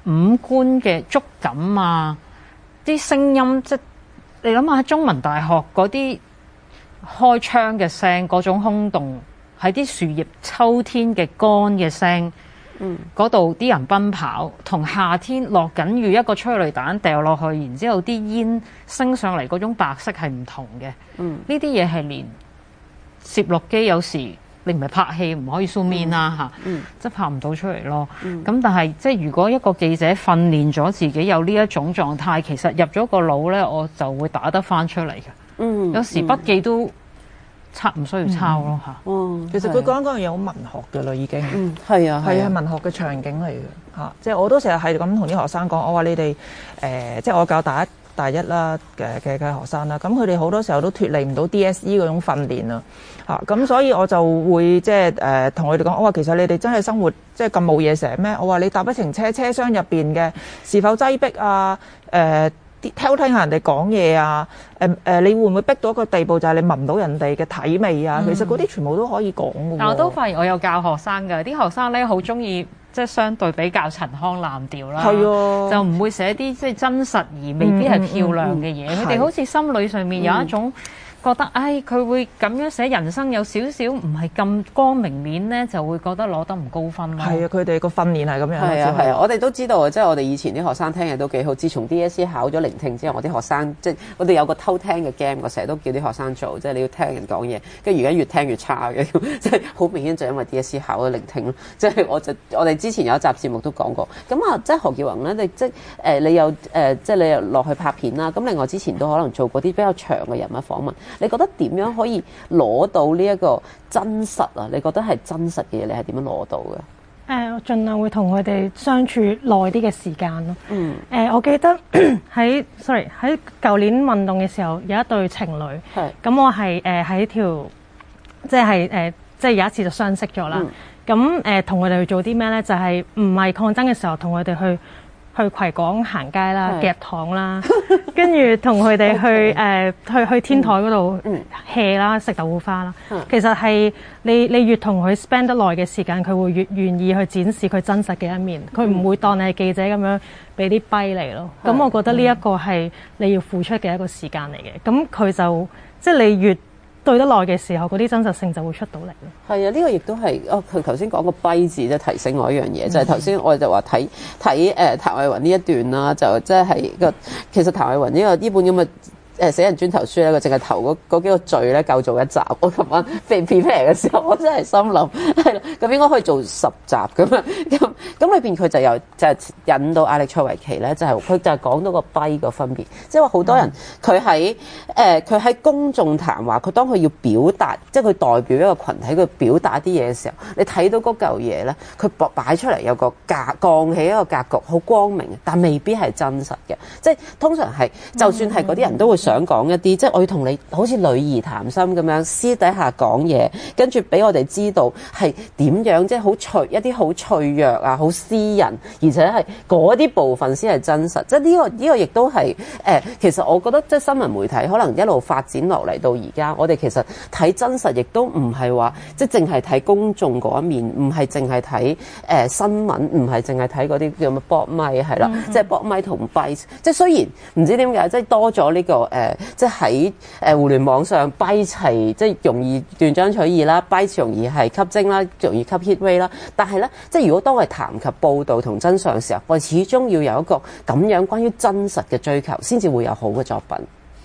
五官嘅觸感啊，啲聲音，即係你諗下中文大學嗰啲開窗嘅聲，嗰種空洞，喺啲樹葉秋天嘅乾嘅聲，嗯，嗰度啲人奔跑，同夏天落緊雨一個催淚彈掉落去，然之後啲煙升上嚟嗰種白色係唔同嘅。嗯，呢啲嘢係連攝錄機有時你唔係拍戲唔可以 zoom in 啦嚇，嗯，即係拍唔到出嚟咯。咁、嗯、但係即係如果一個記者訓練咗自己有呢一種狀態，其實入咗個腦咧，我就會打得翻出嚟嘅。嗯，有時筆記都抄唔需要抄咯嚇。哦、嗯， 其實佢講嗰樣嘢好文學㗎啦，已經。嗯， 係啊，係啊， 文學嘅場景嚟嘅嚇。即係我都成日係咁同啲學生講，我話你哋誒、呃，即係我教大一。大一啦嘅嘅嘅學生啦，咁佢哋好多時候都脫離唔到 D S E 嗰種訓練啊，嚇咁所以我就會即係誒同佢哋講，我話其實你哋真係生活即係咁冇嘢成咩？我話你搭一程車，車廂入邊嘅是否擠迫啊？誒、呃，偷聽下人哋講嘢啊？誒、呃、誒，你會唔會逼到一個地步就係你聞唔到人哋嘅體味啊？嗯、其實嗰啲全部都可以講嘅。 但我都發現我有教學生㗎，啲學生咧好中意。即係相對比較陳腔濫調啦，就唔會寫啲即係真實而未必係漂亮嘅嘢。佢、嗯、哋、嗯嗯、好似心理上面有一種覺得，唉、嗯，佢、哎、會咁樣寫人生有少少唔係咁光明面咧，就會覺得攞得唔高分咯。係啊， 佢哋個訓練係咁樣。 係啊係啊，我哋都知道啊，即係我哋以前啲學生聽嘢都幾好。自從 D S E 考咗聆聽之後，我啲學生即係我哋有個偷聽嘅 game，我成日都叫啲學生做，即係你要聽人講嘢，跟住而家越聽越差嘅，即係好明顯就因為 D S E 考咗聆聽咯。即係我就我哋之前有一集節目都講過，咁啊，即係何潔宏咧，你即係誒你有誒、呃、即係你又落去拍片啦。咁另外之前都可能做過啲比較長嘅人物訪問，你覺得點樣可以攞到呢一個真實啊？你覺得係真實嘅嘢，你係點樣攞到嘅？誒、 呃，我盡量會同佢哋相處耐啲嘅時間咯。嗯。誒、呃，我記得喺 sorry 喺舊年運動嘅時候，有一對情侶。係。咁我係誒喺條即係誒、呃、即係有一次就相識咗啦。咁誒同佢哋去做啲咩咧？就係唔係抗爭嘅時候，同佢哋去去葵港行街啦、夾糖啦，跟住同佢哋去誒、呃、去去天台嗰度 hea 啦、食豆腐花啦。其實係你你越同佢 spend 得耐嘅時間，佢會越願意去展示佢真實嘅一面。佢唔會當你係記者咁樣俾啲跛你咯。咁我覺得呢一個係你要付出嘅一個時間嚟嘅。咁佢就即係你越對得耐嘅時候，嗰啲真實性就會出到嚟咯。 係啊，呢、這個亦都係哦。佢頭先講個跛字，即係提醒我一樣嘢，嗯、就係頭先我哋就話睇睇誒譚慧雲呢一段啦，就即係個其實譚慧雲呢個呢本咁嘅誒寫人磚頭書咧，佢淨係頭嗰嗰幾個序咧夠做一集。我琴晚被 prepare 嘅時候，我真係心諗係啦，咁應該可以做十集咁啊。咁咁裏邊佢就有就係、是、引到亞歷塞維奇咧，就係、是、佢就係講到個跛個分別，即係話好多人佢喺誒佢喺公眾談話，佢當佢要表達，即係佢代表一個群體，佢表達啲嘢嘅時候，你睇到嗰嚿嘢咧，佢擺出嚟有個格降起一個格局，好光明，但未必係真實嘅。即係通常係，就算係嗰啲人都會想講一啲，即係我要同你好似女兒談心咁樣私底下講嘢，跟住俾我哋知道係點樣，即係好脆一啲好脆弱啊，好私人，而且係嗰啲部分先係真實。即係呢個呢個亦都係誒，其實我覺得即係新聞媒體可能一路發展落嚟到而家，我哋其實睇真實亦都唔係話即係淨係睇公眾嗰一面，唔係淨係睇誒新聞，唔係淨係睇嗰啲叫乜博咪係啦，即係博咪同跛。即係雖然唔知點解，即係多咗呢個誒。呃即係喺誒互聯網上跛齊，即係容易斷章取義啦，跛詞容易係吸睛啦，容易吸 hit rate 啦。但係咧，即係如果當我哋談及報導同真相嘅時候，我哋始終要有一個咁樣關於真實嘅追求，先至會有好嘅作品。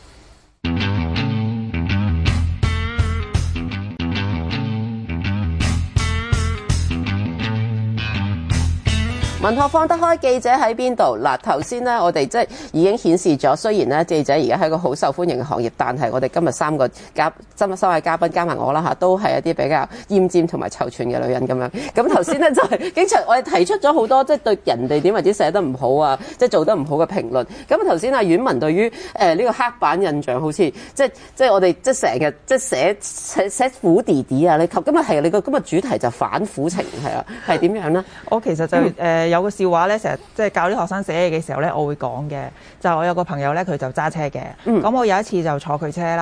文學放得開，記者喺邊度？嗱，頭先咧，我哋即係已經顯示咗，雖然咧記者而家係一個好受歡迎嘅行業，但係我哋今日三個嘉今日三位嘉賓加埋我啦嚇，都係一啲比較奄尖同埋臭串嘅女人咁樣。咁頭先咧就係經常我哋提出咗好多即係對人哋點為之寫得唔好啊，即係做得唔好嘅評論。咁頭先阿婉文對於誒呢個黑板印象好似即係即係我哋即係成日即係寫寫寫苦弟弟啊！你今日係你個今日主題就反苦情係啊，係點樣咧？ 我其實就誒。嗯有個笑話咧，成日即係教啲學生寫嘢嘅時候咧，我會講嘅就係我有個朋友咧，佢就揸車嘅。咁、嗯、我有一次就坐佢車啦，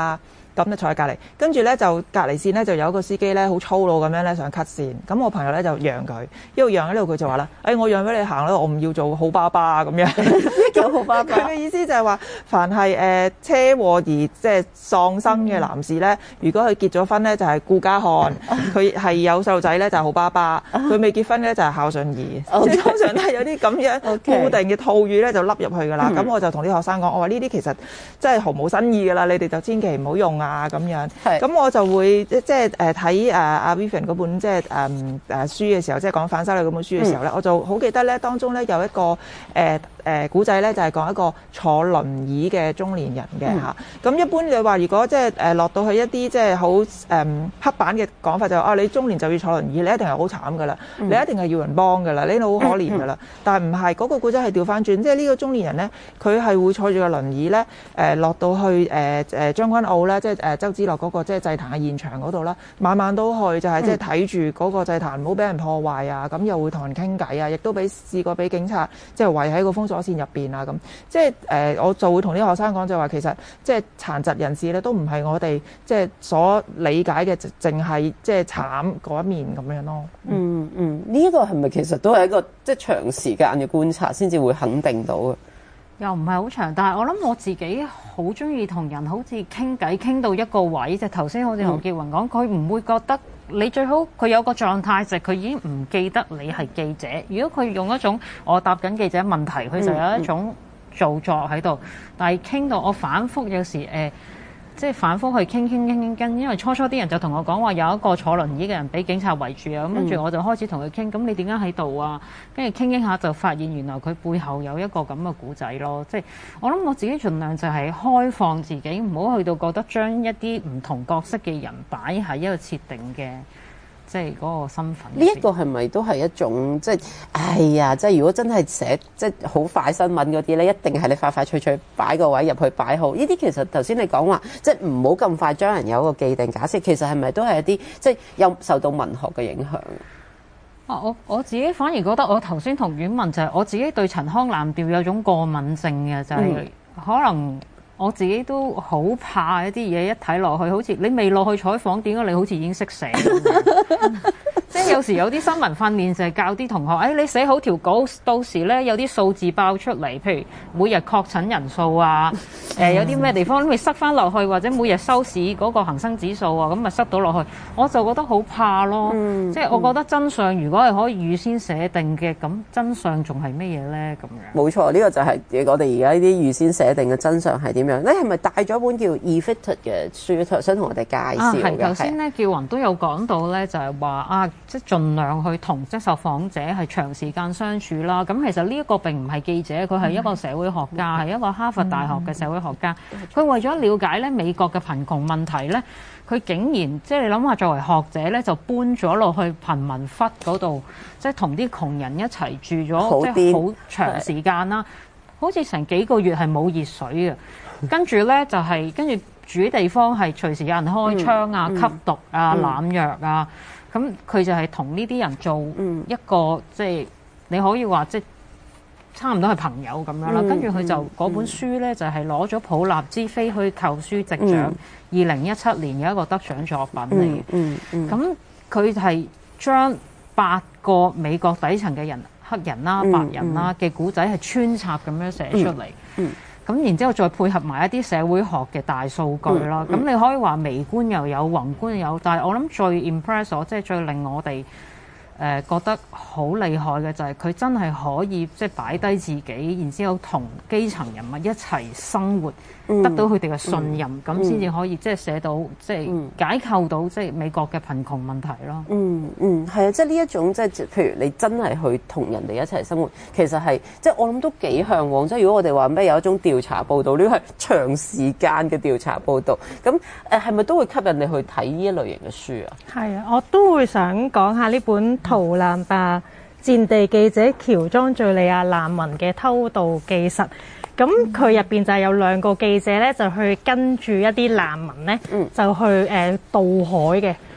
咁就坐喺隔離，跟住咧就隔離線咧就有一個司機咧好粗魯咁樣咧想 cut 線，咁我朋友咧就讓佢，一路讓一路佢就話啦，誒、哎、我讓俾你行啦，我唔要做好爸爸咁樣。 做好爸爸。 佢嘅意思就係話，凡係誒、呃、車禍而即係喪生嘅男士咧，如果佢結咗婚咧就係顧家漢，佢係有細路仔咧就係好爸爸，佢未結婚咧就係孝順兒，即、okay. 係通常都係有啲咁樣固定嘅套語咧就笠入去㗎啦。咁、okay. 我就同啲學生講，我話呢啲其實真係毫無新意㗎啦，你哋就千祈唔好用啊咁樣。咁我就會即係誒睇誒阿 Vivian 嗰本即係誒誒書嘅時候，即係講反修例嗰本書嘅時候咧、嗯，我就好記得咧當中咧有一個誒誒古仔咧，就係、是、講一個坐輪椅嘅中年人嘅嚇。咁、嗯、一般你話如果即係誒落到去一啲即係好誒刻板嘅講法就係、是、啊，你中年就要坐輪椅，你一定係好慘㗎啦、嗯，你一定係要人幫㗎啦，你好可憐㗎啦、嗯。但係唔係嗰個古仔係調翻轉，即係呢個中年人咧，佢係會坐住個輪椅咧誒落到去誒誒將軍澳咧，即係誒周梓樂嗰個即係祭壇嘅現場嗰度啦，晚晚都去就係即係睇住嗰個祭壇唔好俾人破壞啊，咁又會同人傾偈啊，亦都俾試過俾警察即係圍喺個封鎖線入邊啊，咁即係誒我就會同啲學生講就話其實即係殘疾人士咧都唔係我哋即係所理解嘅淨係即係慘嗰一面咁樣咯。 嗯嗯，呢、這個係咪其實都係一個即係長時間嘅觀察先至會肯定到嘅？ 又唔係好長，但係我諗我自己好中意同人好似傾偈傾到一個位，就頭先好似何潔雲講，佢、嗯、唔會覺得你最好佢有個狀態就係佢已經唔記得你係記者。如果佢用一種我答緊記者問題，佢就有一種做作喺度、嗯。但係傾到我反覆有時誒。呃即係反覆去傾傾傾傾跟，因為初初啲人就同我講話有一個坐輪椅嘅人俾警察圍住啊，咁跟住我就開始同佢傾，咁你點解喺度啊？跟住傾傾下就發現原來佢背後有一個咁嘅故仔咯。即係我諗我自己盡量就係開放自己，唔好去到覺得將一啲唔同角色嘅人擺喺一個設定嘅。即係嗰個身份，呢一個係咪都係一種即係？哎呀，即係如果真係寫即係好快新聞嗰啲咧，一定係你快快脆脆擺個位入去擺好。呢啲其實頭先你講話，即係唔好咁快將人有一個既定假設，其實係咪都係一啲即係有受到文學嘅影響？ 啊，我我自己反而覺得我頭先同婉文就係我自己對陳腔濫調有種過敏症嘅，就係、是、可能。我自己都好怕一啲嘢一睇落去，好似你未落去採訪，點解你好似已經識寫？即係有時有啲新聞訓練就係教啲同學，誒、哎、你寫好條稿，到時咧有啲數字爆出嚟，譬如每日確診人數啊，誒、呃、有啲咩地方咪塞翻落去，或者每日收市嗰個恆生指數啊，咁咪塞到落去，我就覺得好怕咯。嗯、即係我覺得真相如果係可以預先寫定嘅，咁真相仲係乜嘢咧？咁樣冇錯，呢、這個就係我哋而家呢啲預先寫定嘅真相係點樣？你係咪帶咗本叫《E-Fitted》嘅書，想同我哋介紹嘅？ 係頭先咧，叫雲都有講到咧，就係話啊。即係盡量去同即係受訪者係長時間相處啦。咁其實呢一個並唔係記者，佢係一個社會學家，係、嗯、一個哈佛大學嘅社會學家。佢、嗯、為咗了解咧美國嘅貧窮問題咧，佢竟然即係你諗下，作為學者咧，就搬咗落去貧民窟嗰度，即係同啲窮人一齊住咗，即係好長時間啦。好似成幾個月係冇熱水嘅，跟住咧就係、是、跟住住地方係隨時有人開槍啊、嗯、吸毒啊、嗯、濫藥啊。咁佢就係同呢啲人做一個、嗯、即係你可以話即係差唔多係朋友咁樣啦。跟住佢就嗰、嗯、本書咧就係攞咗普立茲非虛構書直獎二零一七年嘅一個得獎作品嚟嘅。嗯嗯，咁佢係將八個美國底層嘅人，黑人啦、白人啦嘅古仔係穿插咁樣寫出嚟。嗯。嗯咁然之後再配合埋一啲社會學嘅大數據啦，咁、嗯嗯、你可以話微觀又有，宏觀又有，但係我諗最 impress 我，即係最令我哋誒、呃、覺得好厲害嘅就係佢真係可以即係擺低自己，然之後同基層人物一齊生活，嗯、得到佢哋嘅信任，咁先至可以即係寫到即係、嗯、解構到即係美國嘅貧窮問題咯。 嗯嗯，係啊，即係呢一種即係譬如你真係去同人哋一齊生活，其實係即係我諗都幾嚮往。即係如果我哋話咩有一種調查報導，呢個係長時間嘅調查報導，咁誒係咪都會吸引你去睇呢一類型嘅書啊？係啊，我都會想講下呢本《逃難吧戰地記者喬裝敘利亞難民嘅偷渡紀實》。咁佢入邊就係有兩個記者咧，就去跟住一啲難民咧、嗯，就去誒、呃、渡海嘅。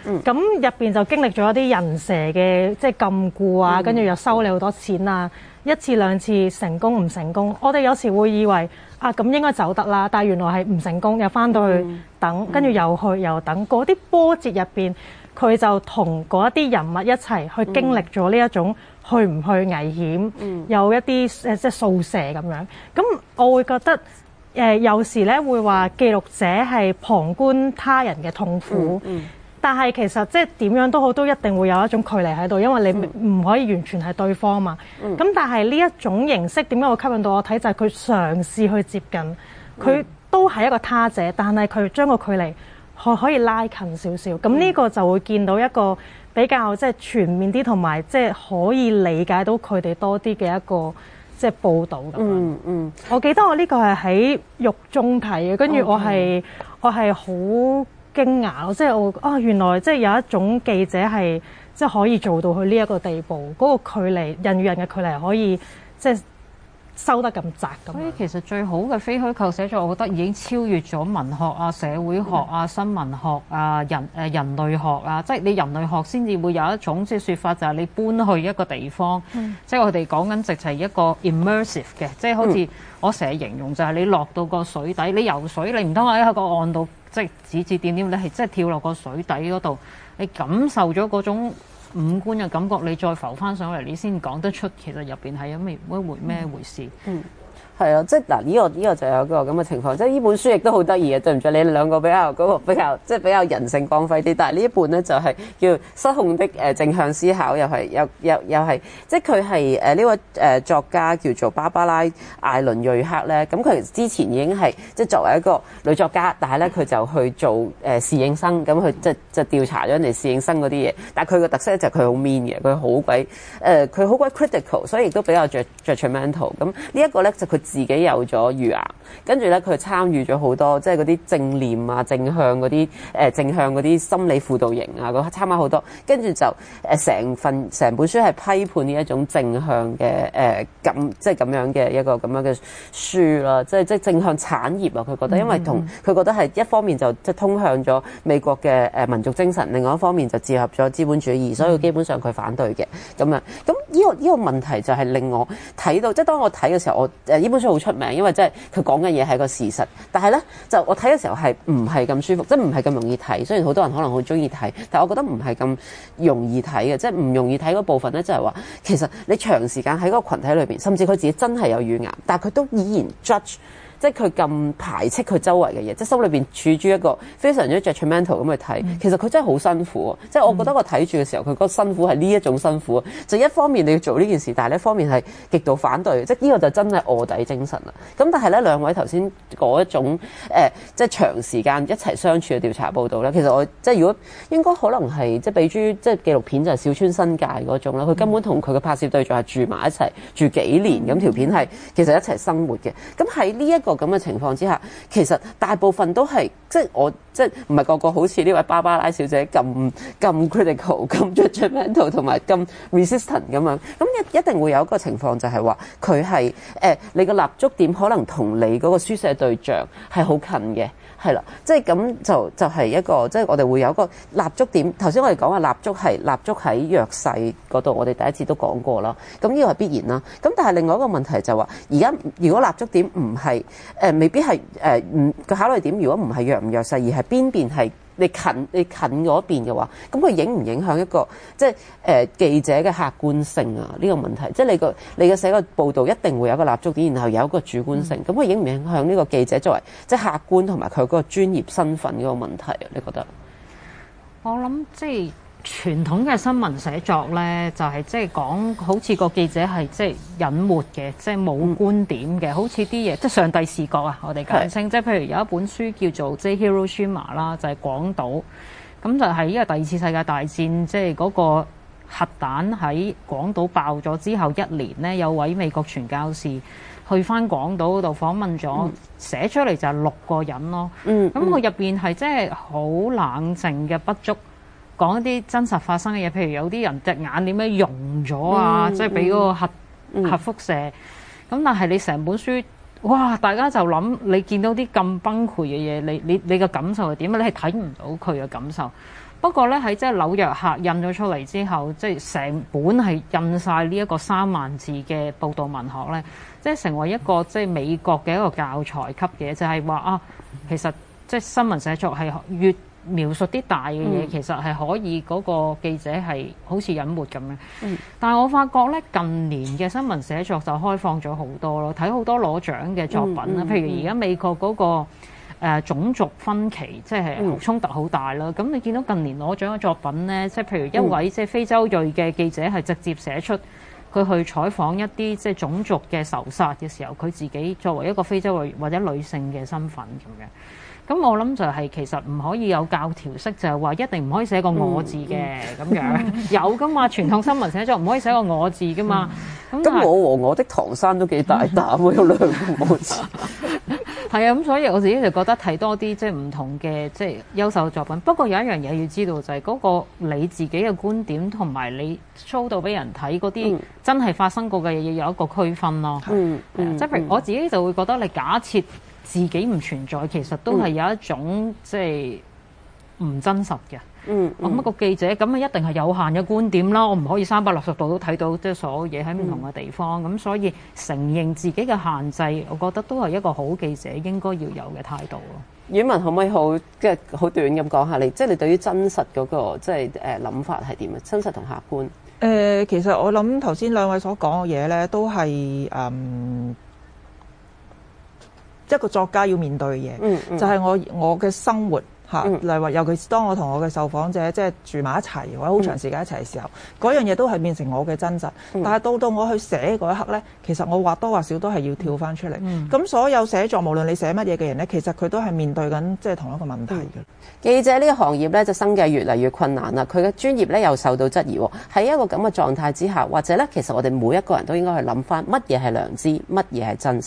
咁入邊就經歷咗一啲人蛇嘅即係禁錮啊，跟住又收你好多錢啊，一次兩次成功唔成功，我哋有時會以為啊咁應該走得啦，但係原來係唔成功，又翻到去等，跟住又去又等，嗰啲波折入邊，佢就同嗰一啲人物一齊去經歷咗呢一種去唔去危險，有一啲誒即係掃射咁樣。咁我會覺得。誒、呃、有時咧會話記錄者係旁觀他人嘅痛苦，嗯嗯、但係其實即係點樣都好，都一定會有一種距離喺度，因為你唔可以完全係對方嘛。咁、嗯、但係呢一種形式點解會吸引到我睇？就係、是、佢嘗試去接近，佢、嗯、都係一個他者，但係佢將個距離可可以拉近少少。咁呢個就會見到一個比較即係全面啲，同埋即係可以理解到佢哋多啲嘅一個。即係報導咁樣。嗯嗯，我記得我呢個係喺獄中睇嘅，跟住我係、okay. 我係好驚訝，即係我啊原來即係有一種記者係即係可以做到去呢一個地步，嗰、嗰個距離人與人嘅距離可以即係收得咁窄咁。所以其實最好嘅非虛構寫作，我覺得已經超越咗文學啊、社會學啊、新聞學啊、人誒人類學啊，即係你人類學先至會有一種即係説法，就係你搬去一個地方，嗯、即係我哋講緊直係一個 immersive 嘅，即係好似我成日形容就係你落到個水底，你游水你唔通喺個岸度即係指指點點，你係即係跳落個水底嗰度，你感受咗嗰種五官嘅感覺，你再浮翻上嚟，你先講得出其實入邊係有咩一回咩回事。嗯。嗯係啊，即係嗱呢個呢、呢個就有個咁嘅情況，即係呢本書亦都好得意嘅，對唔住你兩個比較嗰、嗰個比較即係比較人性光輝啲，但係呢一本咧就係、是、叫失控的誒正向思考，又係又又又係即係佢係誒呢位誒作家叫做芭芭拉艾倫瑞克咧，咁佢之前已經係即係作為一個女作家，但係咧佢就去做誒侍應生，咁佢即係就調查咗人哋侍應生嗰啲嘢，但係佢個特色就係佢好 mean 嘅，佢好鬼誒佢好鬼 critical， 所以亦都比較 judgmental。咁呢一個咧就佢。自己有咗乳癌，跟住咧佢參與咗好多即係嗰啲正念啊、正向嗰啲誒正向嗰啲心理輔導營啊，佢參加好多，跟住就誒成份成本書係批判呢一種正向嘅誒咁即係咁樣嘅一個咁樣嘅書啦，即係即係正向產業啊，佢覺得因為同佢覺得係一方面就即係通向咗美國嘅誒民族精神，另外一方面就結合咗資本主義，所以基本上佢反對嘅咁樣。咁呢個呢個問題就係令我睇到，即係當我睇嘅時候，我誒呢本書好出名，因為即係佢講嘅嘢係個事實。但係咧，就我睇嘅時候係唔係咁舒服，即係唔係咁容易睇。雖然好多人可能好中意睇，但係我覺得唔係咁容易睇嘅，即係唔容易睇嗰部分咧，就係話其實你長時間喺嗰個羣體裏邊，甚至佢自己真係有乳癌，但係佢都依然 judge。即係佢咁排斥佢周圍嘅嘢，即係心裏邊處住一個非常之 judgmental 咁去睇。其實佢真係好辛苦，即係我覺得我睇住嘅時候，佢嗰個辛苦係呢一種辛苦。就一方面你要做呢件事，但係另一方面係極度反對，即係呢個就真係臥底精神啦。咁但係咧，兩位頭先嗰一種誒、呃，即係長時間一齊相處嘅調查報導咧，其實我即係如果應該可能係即係比諸即係紀錄片就係小村新界嗰種啦。佢根本同佢嘅拍攝對象係住埋一齊住幾年，咁條片係其實一齊生活嘅。咁喺呢一個咁嘅情況之下，其實大部分都係即係我即係唔係個個好似呢位芭芭拉小姐咁咁 critical、咁 judgmental 同埋咁 resistant 咁樣。咁一一定會有一個情況就係話佢係誒你個立足點可能同你嗰個書寫對象係好近嘅，係啦，即係咁就就係一個即係我哋會有一個立足點。頭先我哋講話立足係立足喺弱勢嗰度，我哋第一次都講過啦。咁呢個係必然啦。咁但係另外一個問題就係話，而家如果立足點唔係誒，未必係誒唔個考慮點，如果唔係弱唔弱勢，而係邊邊係你近你近嗰邊嘅話，咁佢影唔影響一個即係誒、呃、記者嘅客觀性啊？呢、這個問題，即係你個你嘅寫個報導一定會有一個立足點，然後有一個主觀性，咁佢影唔影響呢個記者作為即係客觀同埋佢嗰個專業身份嗰個問題啊？你覺得？ 我諗即係。傳統嘅新聞寫作呢，就係即係講好似個記者係即係隱沒嘅，即係冇觀點嘅，嗯、好似啲嘢即係上帝視角啊！我哋簡稱，即係譬如有一本書叫做《即係 Hiroshima》啦，就係廣島，咁就係因為第二次世界大戰，即係嗰個核彈喺廣島爆咗之後一年呢，有位美國傳教士去翻廣島嗰度訪問咗，嗯、寫出嚟就係六個人咯。嗯，咁佢入邊係即係好冷靜嘅不足。講一啲真實發生嘅嘢，譬如有啲人隻眼點樣溶咗啊，嗯、即係俾嗰個核、嗯、核輻射。咁但係你成本書，哇！大家就諗你見到啲咁崩潰嘅嘢，你你你嘅感受係點啊？你係睇唔到佢嘅感受。 不過咧喺即係紐約客印咗出嚟之後，即係成本係印晒呢一個三萬字嘅報道文學咧，即係成為一個即係美國嘅一個教材級嘅，就係話啊，其實即係新聞寫作係越描述啲大嘅嘢，嗯、其實係可以嗰個記者係好似隱沒咁樣。嗯、但係我發覺咧，近年嘅新聞寫作就開放咗好多咯，睇好多攞獎嘅作品啦。嗯嗯、譬如而家美國嗰、嗰個誒、呃、種族分歧，即係衝突好大啦。咁、嗯、你見到近年攞獎嘅作品咧，即係譬如一位即係非洲裔嘅記者係直接寫出佢去採訪一啲即係種族嘅仇殺嘅時候，佢自己作為一個非洲裔或者女性嘅身份咁樣。咁我諗就係其實唔可以有教條式，就係話一定唔可以寫個我字嘅咁、嗯嗯、樣。有噶嘛，傳統新聞寫作唔可以寫個我字噶嘛。咁、 嗯、我和我的唐山都幾大膽喎，有兩個我字。 係啊，咁所以我自己就覺得睇多啲即係唔同嘅即係優秀作品。不過有一樣嘢要知道就係嗰個你自己嘅觀點同埋你 show 到俾人睇嗰啲真係發生過嘅嘢要有一個區分咯。嗯嗯，即係譬如我自己就會覺得你假設自己唔存在，其實都係有一種、嗯、即係唔真實嘅。嗯，咁、嗯、一個記者咁啊，一定係有限嘅觀點啦。我唔可以三百六十度都睇到即係所有嘢喺唔同嘅地方。咁、嗯、所以承認自己嘅限制，我覺得都係一個好記者應該要有嘅態度咯。 婉雯可唔可以好即係好短咁講下你，即係你對於真實嗰、嗰個即係誒諗法係點啊？真實同客觀。誒、 呃，其實我諗頭先兩位所講嘅嘢咧，都係嗯。一個作家要面對嘅嘢，嗯嗯、就係我我嘅生活嚇，例如話，尤其是當我同我嘅受訪者即係住埋一齊或者好長時間一齊嘅時候，嗰、嗯、樣嘢都係變成我嘅真實。嗯、但係到到我去寫嗰一刻呢，其實我或多或少都係要跳翻出嚟。咁、嗯、所有寫作無論你寫乜嘢嘅人呢，其實佢都係面對緊即係同一個問題嘅、嗯。 記者呢個行業呢，就生計越嚟越困難啦，佢嘅專業呢又受到質疑。喺一個咁嘅狀態之下，或者呢，其實我哋每一個人都應該去諗翻乜嘢係良知，乜嘢係真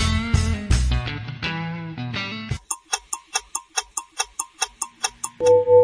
實。you